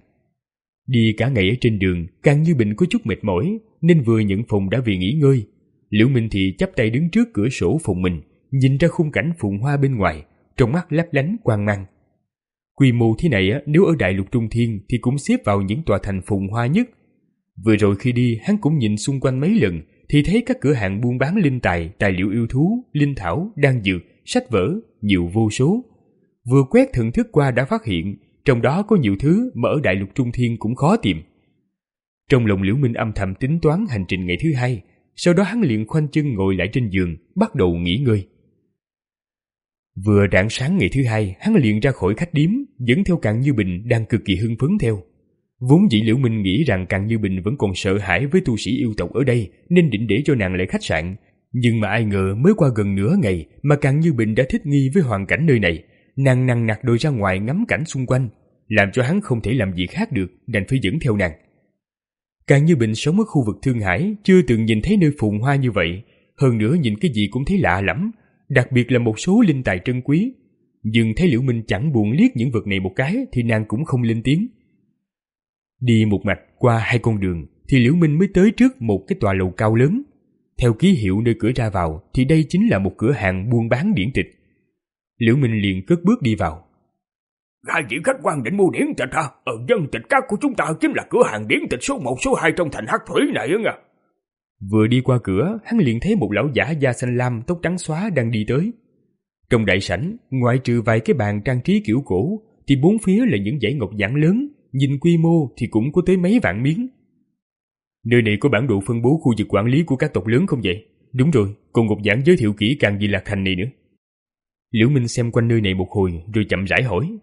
Đi cả ngày ở trên đường, Càng Như Bình có chút mệt mỏi, nên vừa nhận phòng đã về nghỉ ngơi. Liễu Minh thì chắp tay đứng trước cửa sổ phòng mình, nhìn ra khung cảnh phồn hoa bên ngoài, trong mắt lấp lánh quang mang. Quy mô thế này nếu ở đại lục Trung Thiên thì cũng xếp vào những tòa thành phồn hoa nhất. Vừa rồi khi đi, hắn cũng nhìn xung quanh mấy lần thì thấy các cửa hàng buôn bán linh tài, tài liệu yêu thú, linh thảo, đan dược, sách vở, nhiều vô số. Vừa quét thần thức qua đã phát hiện, trong đó có nhiều thứ mà ở đại lục Trung Thiên cũng khó tìm. Trong lòng Liễu Minh âm thầm tính toán hành trình ngày thứ hai, sau đó hắn liền khoanh chân ngồi lại trên giường, bắt đầu nghỉ ngơi. Vừa rạng sáng ngày thứ hai, hắn liền ra khỏi khách điếm, dẫn theo Càng Như Bình đang cực kỳ hưng phấn theo. Vốn dĩ Liễu Minh nghĩ rằng Càng Như Bình vẫn còn sợ hãi với tu sĩ yêu tộc ở đây, nên định để cho nàng lại khách sạn. Nhưng mà ai ngờ mới qua gần nửa ngày mà Càng Như Bình đã thích nghi với hoàn cảnh nơi này. Nàng nằng nặc đôi ra ngoài ngắm cảnh xung quanh, làm cho hắn không thể làm gì khác được, đành phải dẫn theo nàng. Càng Như Bình sống ở khu vực Thương Hải, chưa từng nhìn thấy nơi phồn hoa như vậy, hơn nữa nhìn cái gì cũng thấy lạ lắm, đặc biệt là một số linh tài trân quý. Nhưng thấy Liễu Minh chẳng buồn liếc những vật này một cái thì nàng cũng không lên tiếng. Đi một mạch qua hai con đường thì Liễu Minh mới tới trước một cái tòa lầu cao lớn. Theo ký hiệu nơi cửa ra vào thì đây chính là một cửa hàng buôn bán điển tịch. Liễu Minh liền cất bước đi vào. Hai vị khách quan định mua điển tịch hả? Ở dân tịch các của chúng ta chính là cửa hàng điển tịch số một số hai trong thành Hắc Thủy này á nha. Vừa đi qua cửa, hắn liền thấy một lão giả da xanh lam tóc trắng xóa đang đi tới. Trong đại sảnh, ngoại trừ vài cái bàn trang trí kiểu cổ, thì bốn phía là những dãy ngọc giản lớn, nhìn quy mô thì cũng có tới mấy vạn miếng. Nơi này có bản đồ phân bố khu vực quản lý của các tộc lớn không vậy? Đúng rồi, còn ngọc giản giới thiệu kỹ càng Di Lạc Thành này nữa. Liễu Minh xem quanh nơi này một hồi rồi chậm rãi hỏi.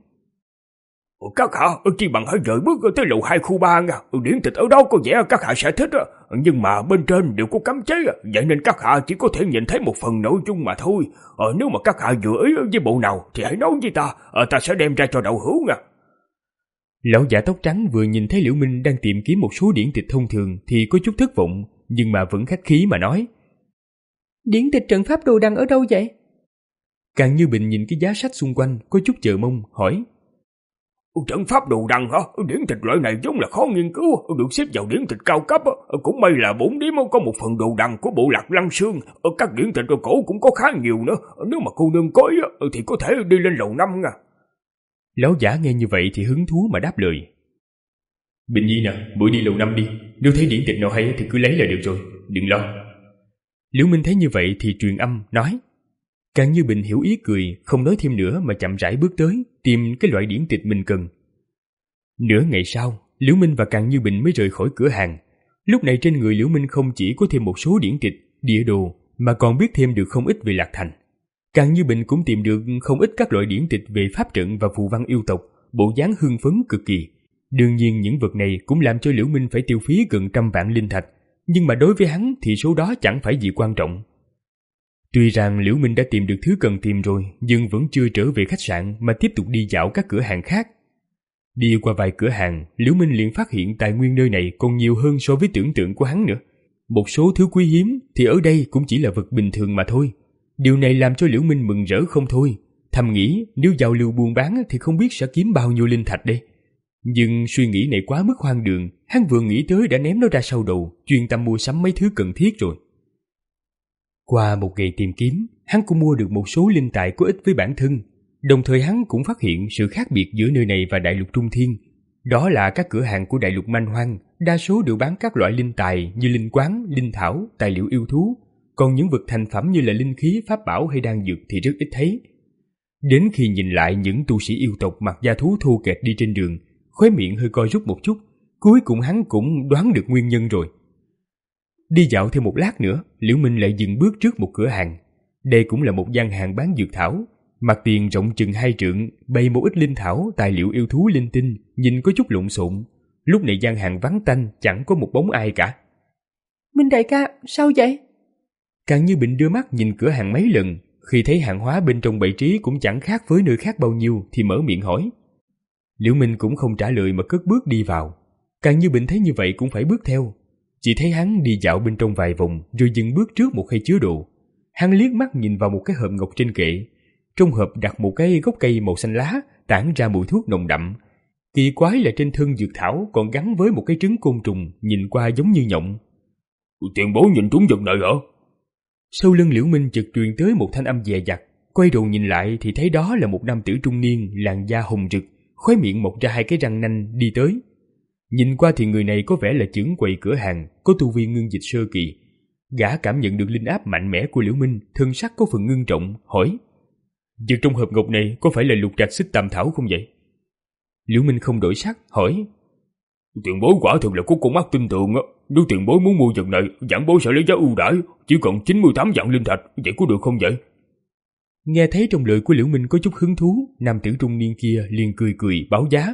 Các hạ chỉ bằng hãy rời bước tới lầu hai khu ba nha. Điển tịch ở đó có vẻ các hạ sẽ thích, nhưng mà bên trên đều có cấm chế, vậy nên các hạ chỉ có thể nhìn thấy một phần nội dung mà thôi. Nếu mà các hạ vừa ý với bộ nào thì hãy nói với ta, ta sẽ đem ra cho đạo hữu nha. Lão giả tóc trắng vừa nhìn thấy Liễu Minh đang tìm kiếm một số điển tịch thông thường thì có chút thất vọng, nhưng mà vẫn khách khí mà nói: Điển tịch trận pháp đồ đằng ở đâu vậy? Càng Như Bình nhìn cái giá sách xung quanh có chút chờ mong hỏi: Trận pháp đồ đằng hả? Điển tịch loại này giống là khó nghiên cứu, được xếp vào điển tịch cao cấp. Cũng may là bốn điếm có một phần đồ đằng của bộ lạc Lăng Sương. Các điển tịch cổ cũng có khá nhiều nữa. Nếu mà cô nương có ý thì có thể đi lên lầu năm nha. Lão giả nghe như vậy thì hứng thú mà đáp lời: Bình Nhi nè, buổi đi lầu năm đi. Nếu thấy điển tịch nào hay thì cứ lấy là được rồi, đừng lo. Liễu Minh thấy như vậy thì truyền âm nói. Càng Như Bình hiểu ý cười, không nói thêm nữa mà chậm rãi bước tới tìm cái loại điển tịch mình cần. Nửa ngày sau, Liễu Minh và Càng Như Bình mới rời khỏi cửa hàng. Lúc này trên người Liễu Minh không chỉ có thêm một số điển tịch, địa đồ mà còn biết thêm được không ít về Lạc Thành. Càng Như Bình cũng tìm được không ít các loại điển tịch về pháp trận và phù văn yêu tộc, bộ dáng hưng phấn cực kỳ. Đương nhiên những vật này cũng làm cho Liễu Minh phải tiêu phí gần trăm vạn linh thạch, nhưng mà đối với hắn thì số đó chẳng phải gì quan trọng. Tuy rằng Liễu Minh đã tìm được thứ cần tìm rồi, nhưng vẫn chưa trở về khách sạn mà tiếp tục đi dạo các cửa hàng khác. Đi qua vài cửa hàng, Liễu Minh liền phát hiện tài nguyên nơi này còn nhiều hơn so với tưởng tượng của hắn nữa. Một số thứ quý hiếm thì ở đây cũng chỉ là vật bình thường mà thôi. Điều này làm cho Liễu Minh mừng rỡ không thôi, thầm nghĩ nếu giao lưu buôn bán thì không biết sẽ kiếm bao nhiêu linh thạch đây. Nhưng suy nghĩ này quá mức hoang đường, hắn vừa nghĩ tới đã ném nó ra sau đầu, chuyên tâm mua sắm mấy thứ cần thiết rồi. Qua một ngày tìm kiếm, hắn cũng mua được một số linh tài có ích với bản thân. Đồng thời hắn cũng phát hiện sự khác biệt giữa nơi này và đại lục Trung Thiên. Đó là các cửa hàng của đại lục Man Hoang, đa số đều bán các loại linh tài như linh quáng, linh thảo, tài liệu yêu thú. Còn những vật thành phẩm như là linh khí, pháp bảo hay đan dược thì rất ít thấy. Đến khi nhìn lại những tu sĩ yêu tộc mặc da thú thô kệch đi trên đường, khóe miệng hơi co rút một chút, cuối cùng hắn cũng đoán được nguyên nhân rồi. Đi dạo thêm một lát nữa, Liễu Minh lại dừng bước trước một cửa hàng. Đây cũng là một gian hàng bán dược thảo, mặt tiền rộng chừng hai trượng, bày một ít linh thảo, tài liệu yêu thú linh tinh, nhìn có chút lộn xộn. Lúc này gian hàng vắng tanh, chẳng có một bóng ai cả. Minh đại ca, sao vậy? Càng Như Bình đưa mắt nhìn cửa hàng mấy lần, khi thấy hàng hóa bên trong bày trí cũng chẳng khác với nơi khác bao nhiêu thì mở miệng hỏi. Liễu Minh cũng không trả lời mà cất bước đi vào. Càng Như Bình thấy như vậy cũng phải bước theo. Chỉ thấy hắn đi dạo bên trong vài vòng rồi dừng bước trước một khay chứa đồ. Hắn liếc mắt nhìn vào một cái hộp ngọc trên kệ. Trong hộp đặt một cái gốc cây màu xanh lá, tản ra mùi thuốc nồng đậm. Kỳ quái là trên thân dược thảo còn gắn với một cái trứng côn trùng, nhìn qua giống như nhộng. Tiền bối nhìn trúng vật này hả? Sau lưng Liễu Minh chợt truyền tới một thanh âm dè dặt. Quay đầu nhìn lại thì thấy đó là một nam tử trung niên, làn da hồng rực, khóe miệng mọc ra hai cái răng nanh đi tới. Nhìn qua thì người này có vẻ là trưởng quầy cửa hàng, có tu vi ngưng dịch sơ kỳ. Gã cảm nhận được linh áp mạnh mẽ của Liễu Minh, thân sắc có phần ngưng trọng, hỏi: Vật trong hộp ngọc này có phải là lục trạch xích tam thảo không vậy? Liễu Minh không đổi sắc, hỏi: Tiền bối quả thực là có con mắt tin tưởng á. Nếu tiền bối muốn mua vật này, giảng bối sẽ lấy giá ưu đãi, chỉ cần chín mươi tám vạn linh thạch, vậy có được không vậy? Nghe thấy trong lời của Liễu Minh có chút hứng thú, nam tử trung niên kia liền cười cười báo giá.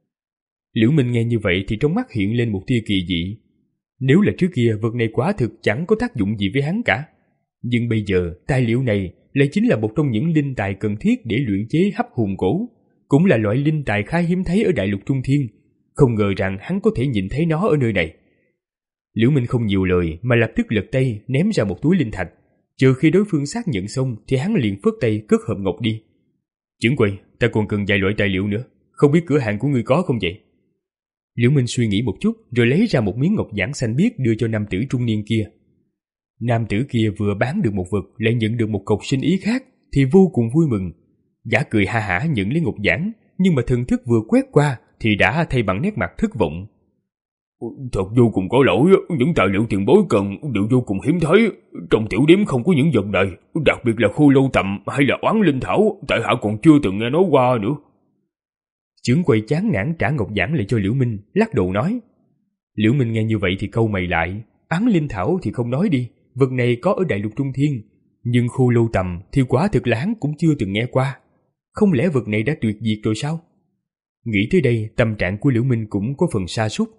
Liễu Minh nghe như vậy thì trong mắt hiện lên một tia kỳ dị. Nếu là trước kia vật này quả thực chẳng có tác dụng gì với hắn cả, nhưng bây giờ tài liệu này lại chính là một trong những linh tài cần thiết để luyện chế hấp hồn cổ, cũng là loại linh tài khá hiếm thấy ở đại lục Trung Thiên. Không ngờ rằng hắn có thể nhìn thấy nó ở nơi này. Liễu Minh không nhiều lời mà lập tức lật tay ném ra một túi linh thạch. Chờ khi đối phương xác nhận xong thì hắn liền phất tay cất hộp ngọc đi. Trưởng quầy, ta còn cần vài loại tài liệu nữa, không biết cửa hàng của ngươi có không vậy? Liễu Minh suy nghĩ một chút rồi lấy ra một miếng ngọc giản xanh biếc đưa cho nam tử trung niên kia. Nam tử kia vừa bán được một vật lại nhận được một cọc sinh ý khác thì vô cùng vui mừng. Gã cười ha hả nhận lấy ngọc giản, nhưng mà thần thức vừa quét qua thì đã thay bằng nét mặt thất vọng. Thật vô cùng có lỗi, những tài liệu tiền bối cần đều vô cùng hiếm thấy. Trong tiểu điếm không có những vật này, đặc biệt là khô lâu tầm hay là oán linh thảo, tại hạ còn chưa từng nghe nói qua nữa. Trưởng quầy chán nản trả ngọc giản lại cho Liễu Minh, lắc đầu nói. Liễu Minh nghe như vậy thì cau mày lại. Oán linh thảo thì không nói đi, vật này có ở đại lục Trung Thiên, nhưng khô lâu tầm thì quả thực là hắn cũng chưa từng nghe qua. Không lẽ vật này đã tuyệt diệt rồi sao? Nghĩ tới đây, tâm trạng của Liễu Minh cũng có phần sa sút.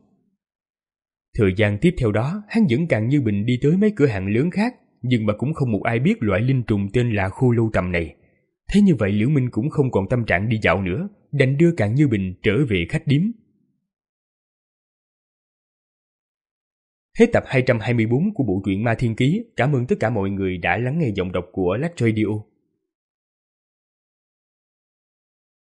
Thời gian tiếp theo đó, hắn vẫn Càng Như Bình đi tới mấy cửa hàng lớn khác, nhưng mà cũng không một ai biết loại linh trùng tên là khô lâu tầm này. Thế như vậy Liễu Minh cũng không còn tâm trạng đi dạo nữa, đành đưa Càng Như Bình trở về khách điếm. Hết tập hai trăm hai mươi bốn của bộ truyện Ma Thiên Ký. Cảm ơn tất cả mọi người đã lắng nghe giọng đọc của Lách Radio.